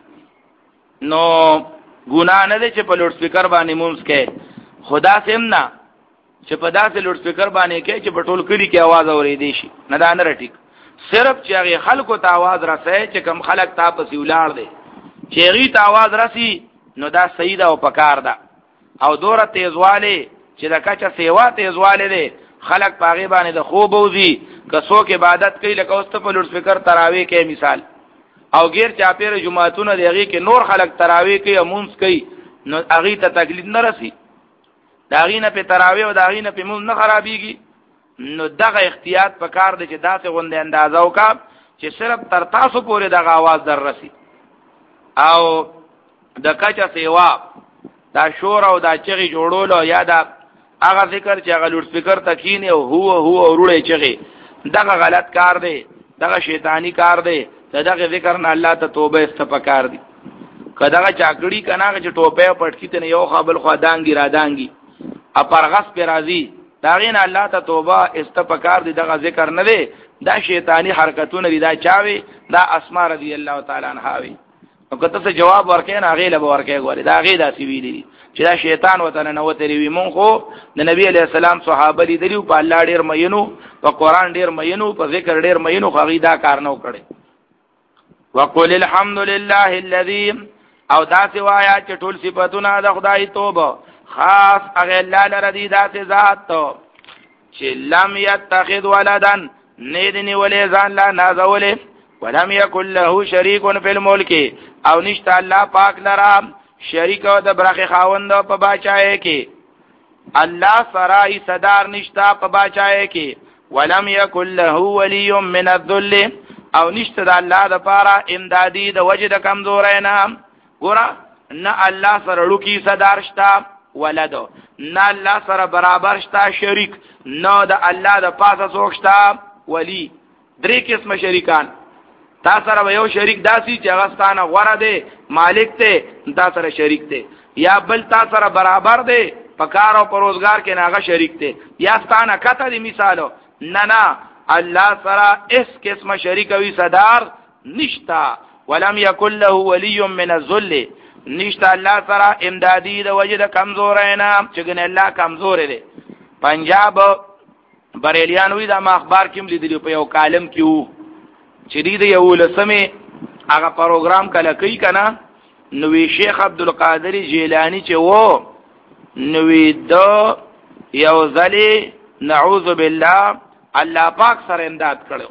نو ګناه نه دی چې په لوډ سپیکر باندې مونږ کې خدا سمنا چې په داسې لوډ سپیکر باندې کې چې په ټول کلی کې आवाज اوري دی شي نه دا نه ټیک صرف چې هغه خلکو ته आवाज رسې چې کم خلک تاسو ولار دي چې هغه ته आवाज رسي نو دا صحیح ده او پکار ده او دوره تیزواله چې د کچا سیوا تیزواله دي خلک پاغي باندې د خوب وزي کسو کې عبادت کوي لکه اوس په لوډ سپیکر تراویح کې مثال او غیر چاپیر جمعهتون دیږي کې نور خلک تراویح کوي مونږ کوي نو هغه ته تکلیف نه رسي داغې نه په تراویح او داغې نه په مونږ نه خرابيږي. نو دغه احتیاط پکار دی چې داسې غونډه اندازه وکا چې صرف تر تاسو پورې دغه आवाज در رسي او د کچا سیوا دا شور او دا چغي جوړولو یا دا هغه ذکر چې هغه لوډ سپیکر تکینه او هو هو وروړي چغي دغه غلط کار دی دغه شیطانی کار دی دغه ذکر نه الله ته توبه استفکار دی. کداغه چاکړی کناغه چې ټوپه پټکی ته یو خپل خو دانګي را دانګي اپرغس پر راضي داغین الله ته توبه استفکار دی دغه ذکر نه دی دا شیطانی حرکتونه دی دا چاوي دا اسماء رضی الله تعالی عنها وی او کته څه جواب ورکې نه غیله ورکې غوړي دا غی دا سی ویلی چې دا شیطان وته نه وته وی مونږ خو د نبی علی السلام صحابه دي دیو په الله ډیر مینو په قران ډیر مینو په ذکر ډیر مینو خو غی دا کار نه وکړي. وقل الحمد لله الذي او دا سوایا چې ټول صفاتونه د خدای توبه خاص هغه الله لري ذات ذات چې لم يتخذ ولدا ندني ولي ځان لا نازولې ولم يكن له شريك في الملك او نشته الله پاک لرا شریک او د برخه خاوند په باچای کې الله سرای صدر نشته په باچای کې ولم يكن له ولي من الذل او نشته د الله د پاره امدادي د وجد کمزورې نه ګور نه الله سره لوکي صدر شتا ولد نه الله سره برابر شتا شریک نه د الله د پاسه څوک شتا ولی درې قسم شریکان تا سره یو شریک داسي چې هغه ستانه غوړه دی مالک ته تا سره شریک دی یا بل تا سره برابر دی په کار او پروزګار کې هغه شریک دی یا ستانه کته دی مثالو نه نه الله سره اس قسم شریک وي صدر نشتا ولم يكن له ولي من الذل نشتا الله سره امدادي د وجد کمزور نه چې ګنه الله کمزور دی پنجاب بریلیان وی دا ما اخبار کې لیدلی په یو کالم کې وو چې دې یو لسمه هغه پروګرام کله کوي کنه نو شیخ عبدالقادر جیلانی چې وو نو دو یو ځلی نعوذ بالله الله پاک سره امداد کړو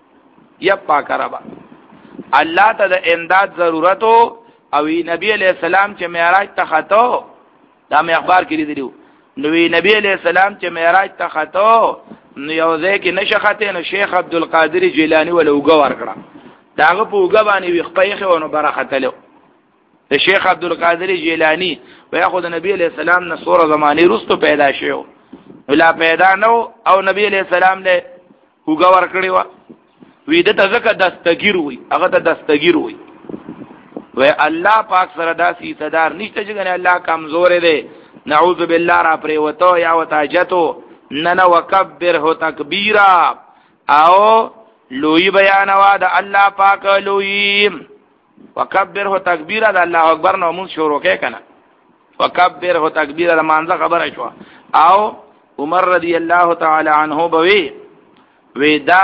یا پاک ربا الله ته د امداد ضرورت او نبی علیہ السلام چې معراج ته خطو دا مې اخبار کې لیدلو نو نبی علیہ السلام چې معراج ته خطو نو یو ځای کې نشخته نو شیخ عبدالقادر جیلانی ول اوګه ورکړه داغه په اوګه باندې وي خپېخه ونه برختلو د شیخ عبدالقادر جیلانی ویا خو د نبی علیہ السلام نه سوره زمانی رستو پیدا شو ولا پیدا نو او نبی علیہ السلام له اوګه ورکړی و وی د تزکه دستگیر وي هغه ته دستگیر وي و الله پاک سره داسي صدر نشته چې الله کمزور دی نعوذ بالله را پرې وته یا وتاجتو نن وکبره تکبیرا او لوی بیان وا د الله پاک لوی وکبره تکبیرا د الله اکبر نو مون شروع کې کنه وکبره تکبیرا د مانځه خبره شو او عمر رضی الله تعالی عنہ بوي ودا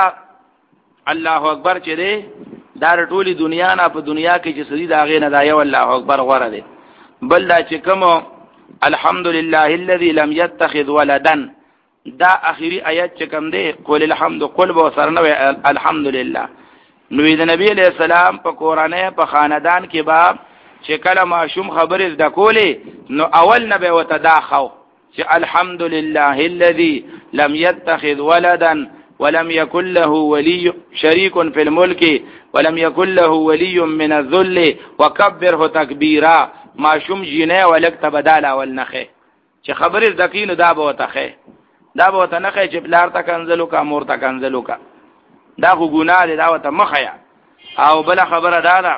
الله اکبر چې دی دا ټولي دنیا نه په دنیا کې چې سړي دا غي نه دا یو الله اکبر غوړه دی بل دا چې کوم الحمدلله الذي لم يتخذ ولدا دا اخیری آیت چې کوم دی قول الحمد قل بو سرنه الحمدلله نو د نبی علیہ السلام په قرانه په خاندان کې باب چې کله ماشوم خبرې د کولې نو اول نه به وتداخو چې الحمدلله الذي لم يتخذ ولدا ولم يكن له ولي شريك في الملك ولم يكن له ولي من الذل وكبره تكبيرا ما شوم جنه ولک تبدال اول نخه چې خبرې ذکینو دا به وتخه دا به وتنخه چې بلار تا کنزلو کا مور تا کنزلو کا دا خو ګناه دی دا وته مخیا او بل خبره دا ده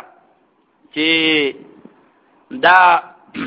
چې دا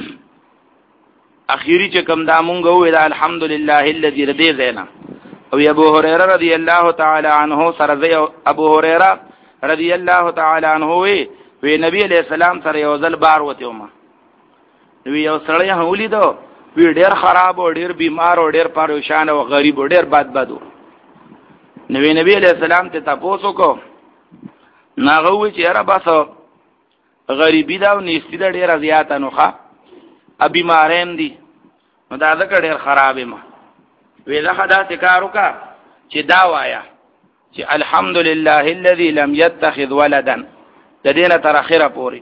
اخیری چې کوم دا مونږ وې دا الحمدلله الذي رضي زینا او ابو هريره رضی الله تعالی عنہ سره ابو هريره رضی الله تعالی عنہ وی وی نبی علیہ السلام سره یو ځل بار وته ما وی یو سړی هولې دو وی ډیر خراب او ډیر بیمار او ډیر پریشان او غریب او ډیر بد بدو نبی نبی علیہ السلام ته تاسو کو ناغه وی چې را باسو غریبی دا او نیستی دا ډیر زیاته نوخه ا بیمارین دي نو دا ځکه ډیر خراب ما وی دا خدا تکارو کا چې دا وایا چې الحمدلله الذي لم يتخذ ولدا د دینه تر اخره پوری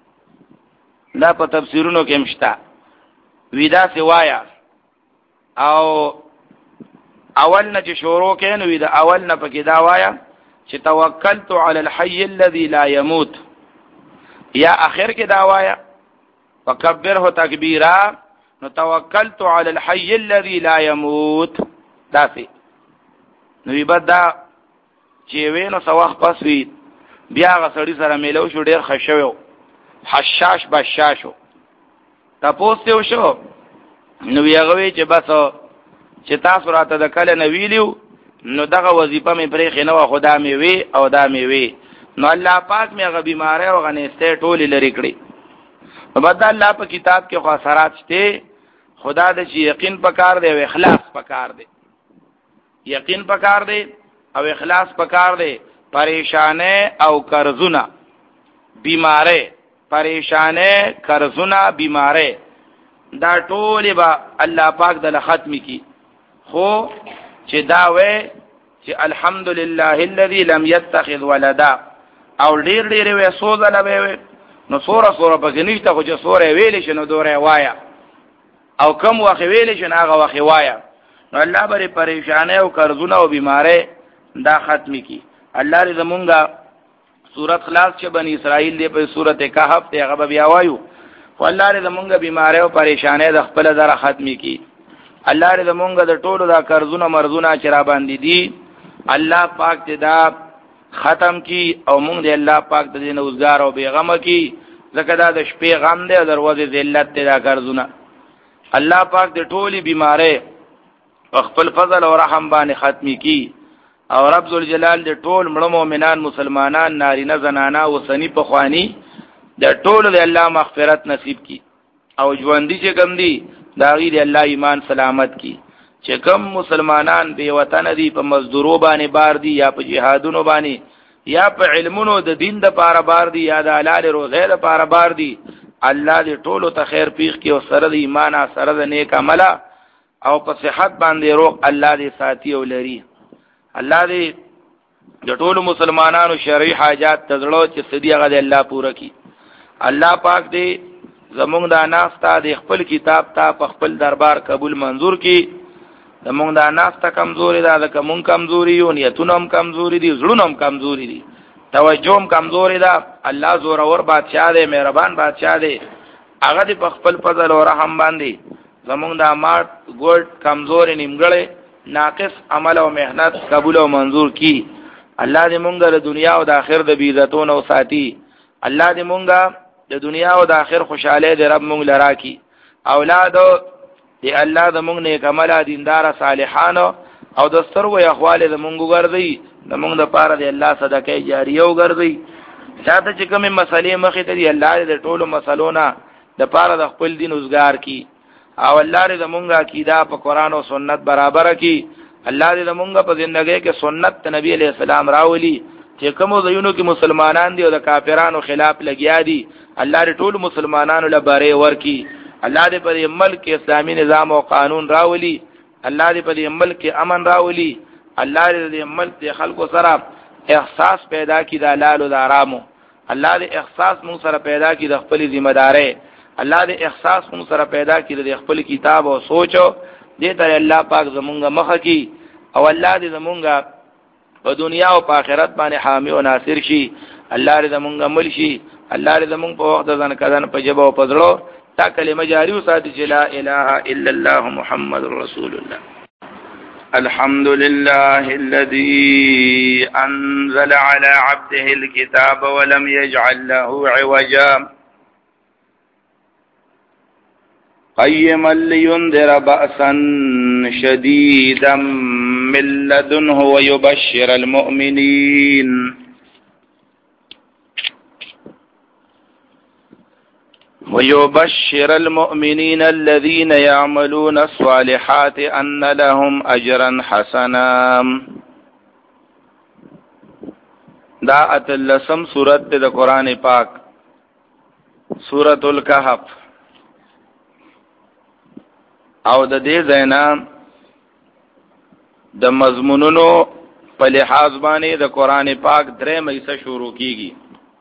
دا په تفسیرونو کې مشتا وی دا سوایا او اول نه چې شروع کین وی دا اول نه پکې دا وایا چې توکلت علی الحي الذي لا يموت یا اخر کې دا وایا وکبره تکبیرا نو توکلت علی الحي الذي لا يموت داسي نو یبدا چې وینو سواخ پس وی بیا غسړی سره میلو شو ډیر خشوو حشاش بشاشو تاسو ته شو نو یغوي چې بس چې تاسو راته د کله نو ویلیو نو دغه وظیفه مې پرې خنو خدا مې وی او دا مې وی نو الله پاک مې غ بیماره او غنيسته ټولې لري کړې وبد الله په کتاب کې خاصرات شته خدا د چې یقین پکار دی او اخلاص پکار دی یقین پکار دی او اخلاص پکار دی پریشانه او قرضونه بیماره پریشانه قرضونه بیماره دا ټول به الله پاک د ختم کی خو چې دا وې چې الحمدلله الذي لم يتخذ ولدا او ډیر ډیر وې سوزله به نو سوره سوره پکې نشته خو چې سوره ویلې شنو دوره وایا او کم وخت ویلې شنو هغه وخت وایا نو الله بری پریشانه او قرضونه او بیماره دا ختم کی الله دې زمونږه سورۃ خلاص چې بنی اسرائیل دې په سورۃ کهف ته هغه بیا وایو خو الله دې زمونږه بیماره او پریشانه د خپل زره ختم کی الله دې زمونږه د ټولو دا قرضونه مرزونه چې را باندې دي الله پاک دې دا ختم کی او مونږ دی الله پاک د دې نوزګار او بیغمه کی زکه دا د شپې غم دی او دروازه ذلت ته دا ګرځونه الله پاک د ټولي بیماره خپل فضل او رحم باندې ختمي کی او رب ذوالجلال د ټول مړو مؤمنان مسلمانان نارینه زنانا او سنی په خواني د ټول د الله مغفرت نصیب کی او ژوندۍ چې کم دي دا غي د الله ایمان سلامت کی چې کم مسلمانان به وطن دي په مزدورو باندې بار دي یا په جهادونو باندې یا په علمونو د دین د پاره بار دي یا د حلال روزه د پاره بار دي الله دې ټولو ته خیر پیښ کی او سره د ایمان سره د نیک عمل او په صحت باندې روغ الله دې ساتي او لري الله دې د ټولو مسلمانانو شرعي حاجات تزړو چې سدي هغه دې الله پوره کی الله پاک دې زمونږ د نافتا د خپل کتاب ته په خپل دربار قبول منظور کی زمونږ د نافتا کمزوري ده د کوم کمزوري یو نیتونه هم کمزوري دي زړونه هم کمزوري دي توجه هم کمزوري ده الله زور اور بادشاہ دی مهربان بادشاہ دی هغه دې په خپل فضل او رحم باندې زمونږ د مات ګډ کمزوري نیمګړې ناقص عمل او مهنت قبول او منظور کی الله دې مونږ د دنیا او د آخرت د عزتونو او ساتي الله دې مونږ د دنیا او د آخرت خوشاله دې رب مونږ لرا کی اولاد دې الله د مونږ نیک عمل دیندار صالحانو او د سترو اخوال د مونږ ګرځي د مونږ د پاره دې الله صدقه جاریه وګرځي چاته چې کومه مسلې مخې ته دې الله دې ټولو مسلونه د پاره د خپل دین وزګار کی او الله دې زمونږه عقیده په قران او سنت برابر کی الله دې زمونږه په ژوندۍ کې سنت نبی علیہ السلام راولي چې کوم ځایونو کې مسلمانان دي او د کافرانو خلاف لګیا دي الله دې ټول مسلمانانو لپاره ورکی الله دې په ملک اسلامي نظام او قانون راولي الله دې په ملک امن راولي الله دې ملک د خلکو سره احساس پیدا کی د حلال او د حرامو الله دې احساس مون سره پیدا کی د خپل ذمہ داري الله دې احساس مون سره پیدا کی د خپل کتاب او سوچو دې ته الله پاک زمونږه مخ کی او الله دې زمونږه په دنیا او په آخرت باندې حامی او ناصر شي الله دې زمونږه مل شي الله دې زمونږ په وخت ځان کدان په جبه او پزړو تا کلمه جاری او ساتي چې لا اله الا الله محمد رسول الله الحمد لله الذي انزل على عبده الكتاب ولم يجعل له عوجا قيما لينذر بأسا شديدا من لدنه ويبشر المؤمنين ويبشر المؤمنين الذين يعملون الصالحات أن لهم أجرا حسنا دا اتلسم سورت د قرآن پاک سورت الکهف او د دې زینا د مضمونونو په لحاظ باندې د قرآن پاک درې مېسه شروع کیږي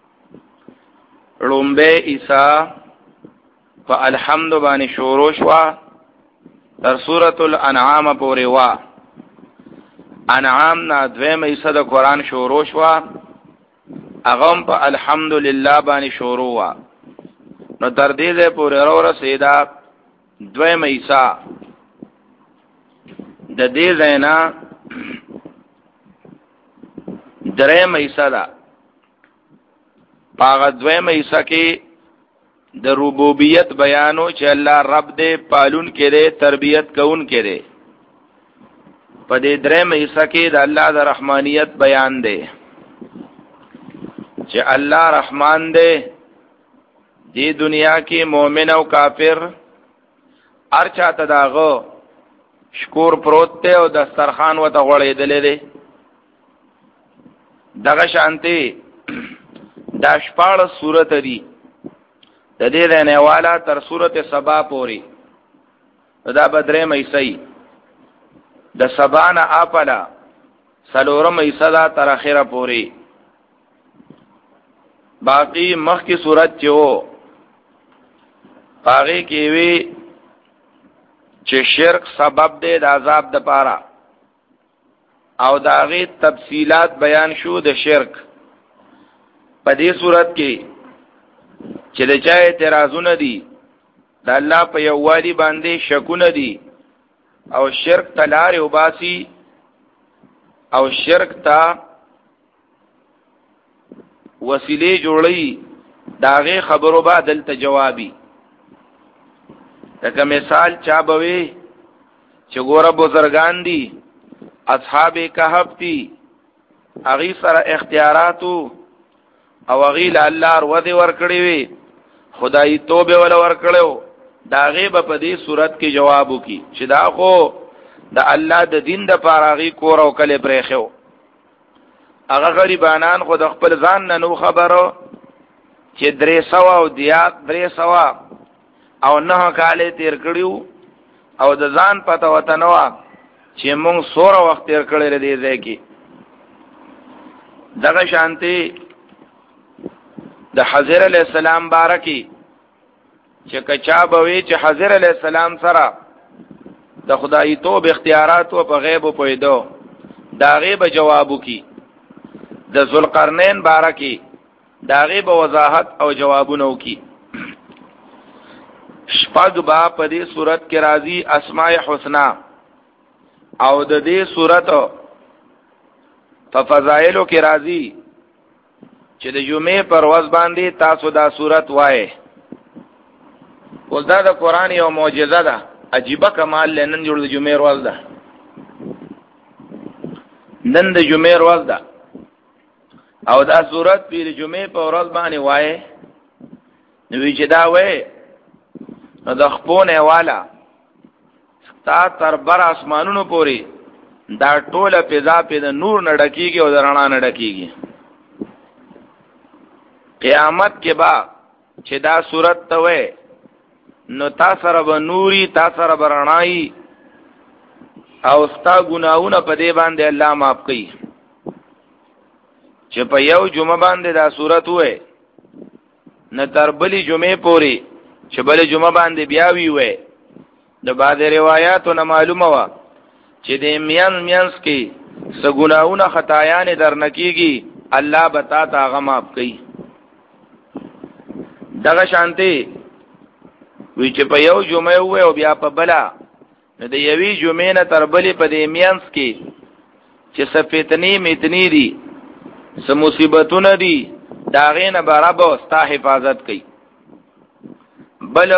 لومبه عیسی په الحمد باندې شروع شوا تر سورۃ الانعام پورې وا انعام نا دویم ایسه د قران شروع شوا اغم په الحمدلله باندې شروع وا نو تر دې پورې ورو رسیدا دویم ایسه د دې زینا دریم ایسه دا پاغه دویم ایسه کې د ربوبیت بیانو چې الله رب دې پالون کړي تربیت کوون کړي په دې دریم حصہ کې د الله د رحمانیت بیان دی چې الله رحمان دی دې دنیا کې مؤمن او کافر ارچا تداغو شکور پروت ته او دسترخوان وته غړېدلې دی دغه شانتي دا شپاړه سورته دي د دې نه والا تر سورته سبا پوری دا بدرې مېسي د سبا نه اپلا سلورم مېسا دا تر اخره پوری باقی مخ کی صورت چې وو پاره کې وی چې شرک سبب دی د عذاب د پاره او داغه تفصيلات بیان شو د شرک په دې صورت کې چې د چا اعتراضونه دي د الله په یووالي باندې شکونه دي او شرک تلار او باسی او شرک تا وسیله جوړي داغه خبرو با دلته جوابي. لکه مثال چا بوي چې ګوره بزرگان دي اصحاب کهف دي اغي سره اختیاراتو او اغي له الله ورودي ورکړي وي خدای توبه ولا ورکړو داغه په دې صورت کې جواب وکي چې دا خو د الله د دین د پاراغي کور او کله پرېخو هغه غریبانان خو د خپل ځان نه نو خبرو چې درې سوا او دیات درې سوا او نه کاله تیر کړیو او د ځان پته وته نو چې مونږ سوره وخت تیر کړی ردی ځکه دغه شانتي د حضرت علی السلام بارکی چې کچا بوي چې حضرت علی السلام سره د خدای توب اختیارات او په غیب په ایدو دا غیب جوابو کی د ذوالقرنین بارکی دا غیب وضاحت او جوابونو کی شپږ با په دې صورت کې راځي اسماء الحسنا او د دې صورت په فضایلو کې راځي چې د جمعې پر ورځ باندې تاسو دا صورت وایي ولدا د قران یو معجزه ده عجیبه کمال لنن جوړ د جمعې ورځ ده نن د جمعې ورځ ده او دا صورت په جمعې په ورځ باندې وایي نو چې دا وایي نو د خپونه والا تا تر بر اسمانونو پوری دا ټوله پیدا په د نور نه ډکیږي او د رڼا نه ډکیږي قیامت کې با چې دا صورت ته وې نو تا سره به نوري تا سره به رڼایي او ستا ګناهونه په دې باندې الله معاف کوي چې په یو جمعه باندې دا صورت وې نه تر بلې جمعې پوری چې بلې جمعه باندې بیا وی وې د بعض روایتو نه معلومه وا چې د میان میانس کې سګناونه خطایان در نکیږي الله بتا تا غم اپ کوي دغه شانتي وی چې په یو جمعه وې او بیا په بلا نو د یوې جمعې نه تر بلې په د میانس کې چې سفتنی میتنی دي سم مصیبتونه دي داغې نه برابر استا حفاظت کوي بل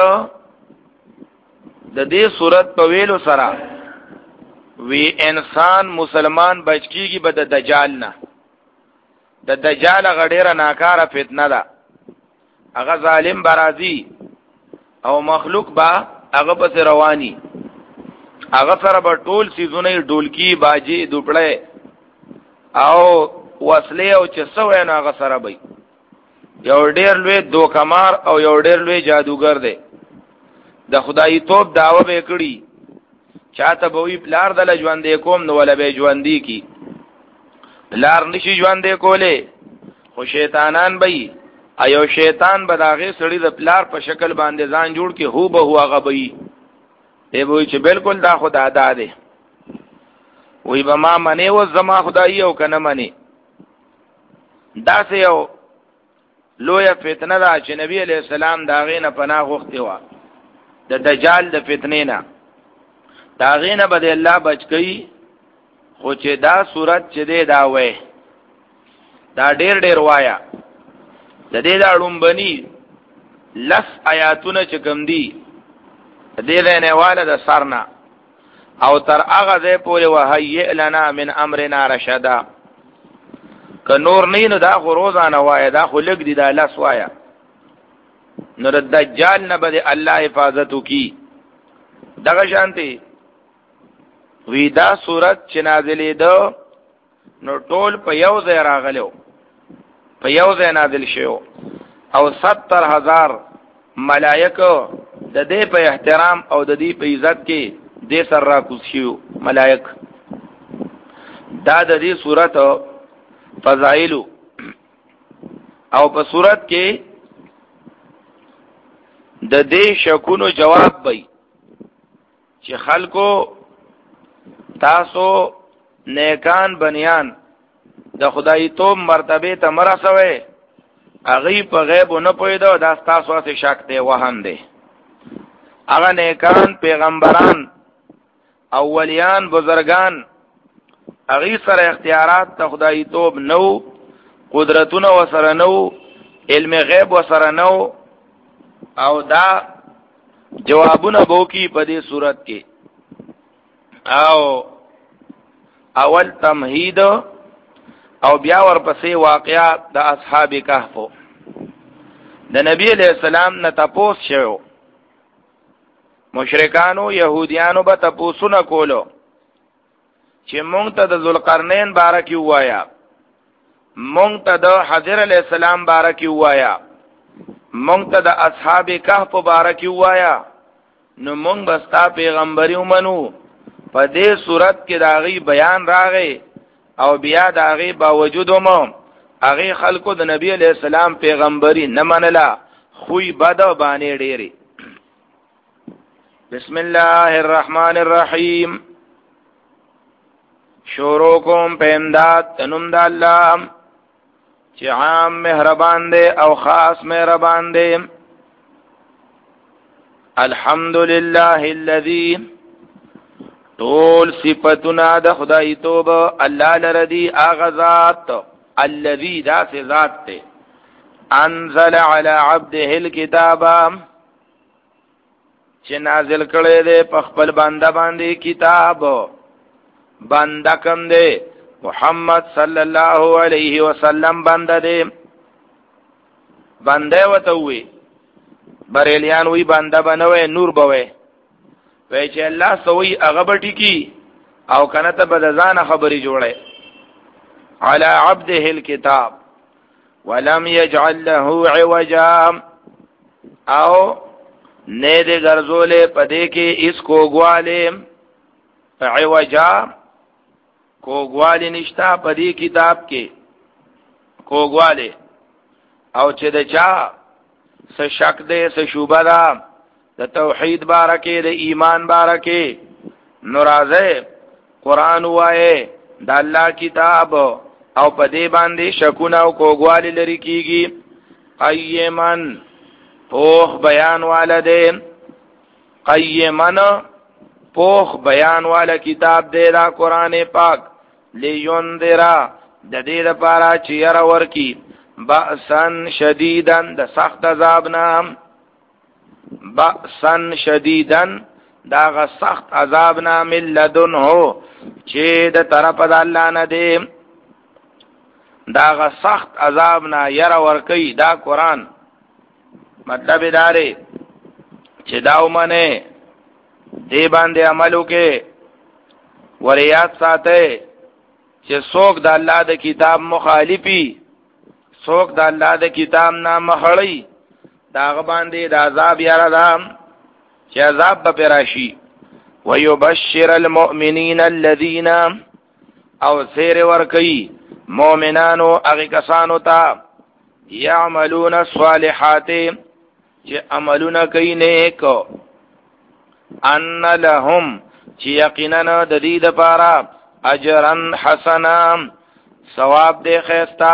د دې صورت په ویلو سره وی انسان مسلمان بچ کیږي به د دجال نه د دجال غډیره ناکاره فتنه ده هغه ظالم برازي او مخلوق با هغه پس رواني هغه سره به ټول سيزونه ډولکی باجی دوپړې او وسلې او چسوې نه هغه سره به یو ډېر لوی دوکمار او یو ډېر لوی جادوګر دی د خدای توپ داوا به کړی چاته به وی پلار دل ژوندې کوم نو ولا به ژوندې کی پلار نشي ژوندې کوله خو شیطانان به ایو شیطان به داغه سړی د پلار په شکل باندې ځان جوړ کې هو به هو هغه به دی وی چې بالکل دا خدا ادا دی وی به ما منی و زما خدای او کنه منی دا سه یو لویا فتنه دا چې نبی علیہ السلام داغه نه پناه غوښتي و د دجال د فتنې نه داغه نه بده الله بچ کئ خو چې دا صورت چې دی دا وې دا ډېر ډېر وایا د دې دا لومبني لس آیاتونه چې کوم دي د دې نه والا د سرنا او تر هغه ځای پورې وهي لنا من امرنا رشدا که نور نه نو دا خو روزانه وایا دا خو لګ دي دا لس وایا نو د دجال نه بده الله حفاظت وکي دغه شانتي وی دا صورت چې نازلې ده نو ټول په یو ځای راغلو په یو ځای نازل شو او ستر هزار ملائکه د دې په احترام او د دې په عزت کې دې سر را کوز شو ملائک دا د دې صورت فضائل او په صورت کې د دې شکونو جواب وي چې خلکو تاسو نیکان بنیان د خدای توب مرتبه ته مرسوي اغي په غیب نه پویدو دا تاسو څه شک دی وهم دی هغه نیکان پیغمبران اولیان بزرگان اغي سره اختیارات ته خدای توب نو قدرتونه وسره نو، علم غیب وسره نو، او دا جوابونه بو کی په دې صورت کې. او اول تمهید او بیا ورپسې واقعات د اصحاب کهف. د نبی علیہ السلام نه تپوس شو، مشرکانو يهوديانو به تپوسونه کولو چې مونږ ته د ذوالقرنین بارکی وایا، مونږ ته د حضر علیہ السلام بارکی وایا، مونږ ته د اصحاب کهف بارکی وایا، نو مونږ بستا پیغمبري ومنو. په دې صورت کې داغي بیان راغی او بیا داغي باوجود مو هغه خلکو د نبی علیہ السلام پیغمبري نه منله، خوې بد باندې ډېری. بسم الله الرحمن الرحیم. شروع کوم په امداد تنم د الله چې عام مهربان دی او خاص مهربان دی. الحمدلله الذي طول صفتنا د خدای توبه الله لردی اغذات الذي ذات ذات ته انزل على عبده الكتاب چې نازل کړي دې په خپل بنده باندې کتاب. بنده کوم دی؟ محمد صلی الله علیه وسلم بنده دی. بنده وته وي بریلیان وی بنده بنوي نور بوي وای چې الله سوی هغه بټی کی او کنه ته بد ځان خبري جوړه. على عبده الكتاب ولم يجعل له عوجا او نه دې ګرځولې پدې کې اس کوګواله عوجا کوګواله نشتا پدې کتاب کې کوګواله او چې د چا څه شک دې څه شوبه ده د توحید بارکه د ایمان بارکه نورازه قران وایي د الله کتاب او په دې باندې شکونه او کوګوالی لري کیږي. قیمن پوخ بیان والدین، قیمن پوخ بیان والا کتاب دی دا قران پاک. لیونذرا د دې لپاره چې ير ورکی بأسن شدیدن د سخت عذاب نام، بأسن شدیدن دا غ سخت عذاب نام لدن هو چې د طرف د الله نه دی. دا غ سخت عذاب نه ير ورکی دا قران. مطلب داره چې دا ومنه دی باندې عملو کې وریات ساته چې څوک د الله د کتاب مخالفي، څوک د الله د کتاب نه مخړی، دا غ باندې د عذاب یاره ده چې عذاب به پراشي. ويبشر المؤمنين الذين او سیر ورکی مؤمنانو هغه کسانو ته يعملون الصالحات چې عملونه کوي نیک، ان لهم چې یقینا د دې لپاره اجرا حسنا ثواب دې خیستا.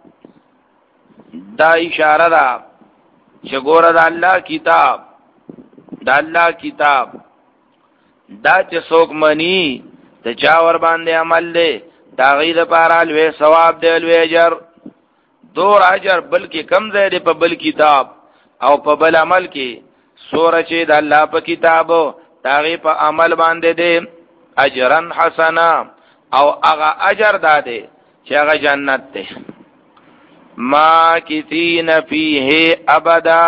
دا اشاره ده چې ګوره د الله کتاب، د الله کتاب دا چې څوک مني ته چا ور باندې عمل دی دا غي د لپاره لوی ثواب دی، لوی اجر. دور اجر بلکې کم ځای دی په بل کتاب او په بل عمل کې سوره چې د الله په کتاب داغي په عمل باندې دی اجرا حسنا او هغه اجر داده چې هغه جنت دی. ما کثین فیه ابدا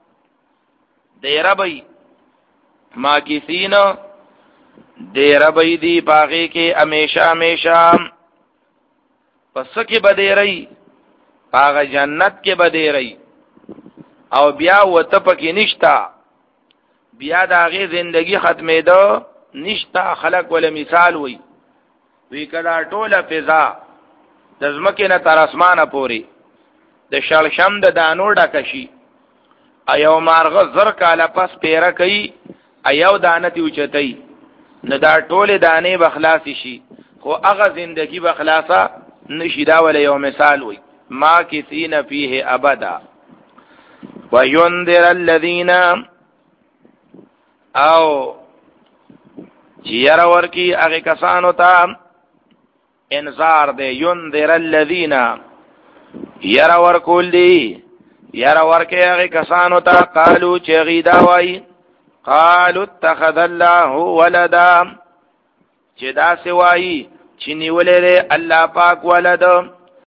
دیربی ما کثین دیربی دی باغی کې همیشه همیشه پس کې بدیری هغه جنت کې بدیری او بیا وته پکې نشتا، بیا د هغه زندگی ختمې ده نشتا. خلق ول مثال وی وی کدا ټوله فضا د زمکه نه تر اسمانه پوري د شړشم د دانو ډکشي، ایو مارغه زر کاله پس پیره کوي ایو دانه تی اوچتای، نه دا ټوله دانه بخلاص شي خو هغه زندگی بخلاصه نشي. دا ول یو مثال وی ما کثین فیه ابدا. وینذر الذین او چیر ورکی هغه کسانو ته انذار دی. ینذر الذین یرا ورکول دی یرا ورکه هغه کسانو ته قالو چې غیدا وای قالو اتخذ الله ولدا چې دا سوای چې نیولې الله پاک ولد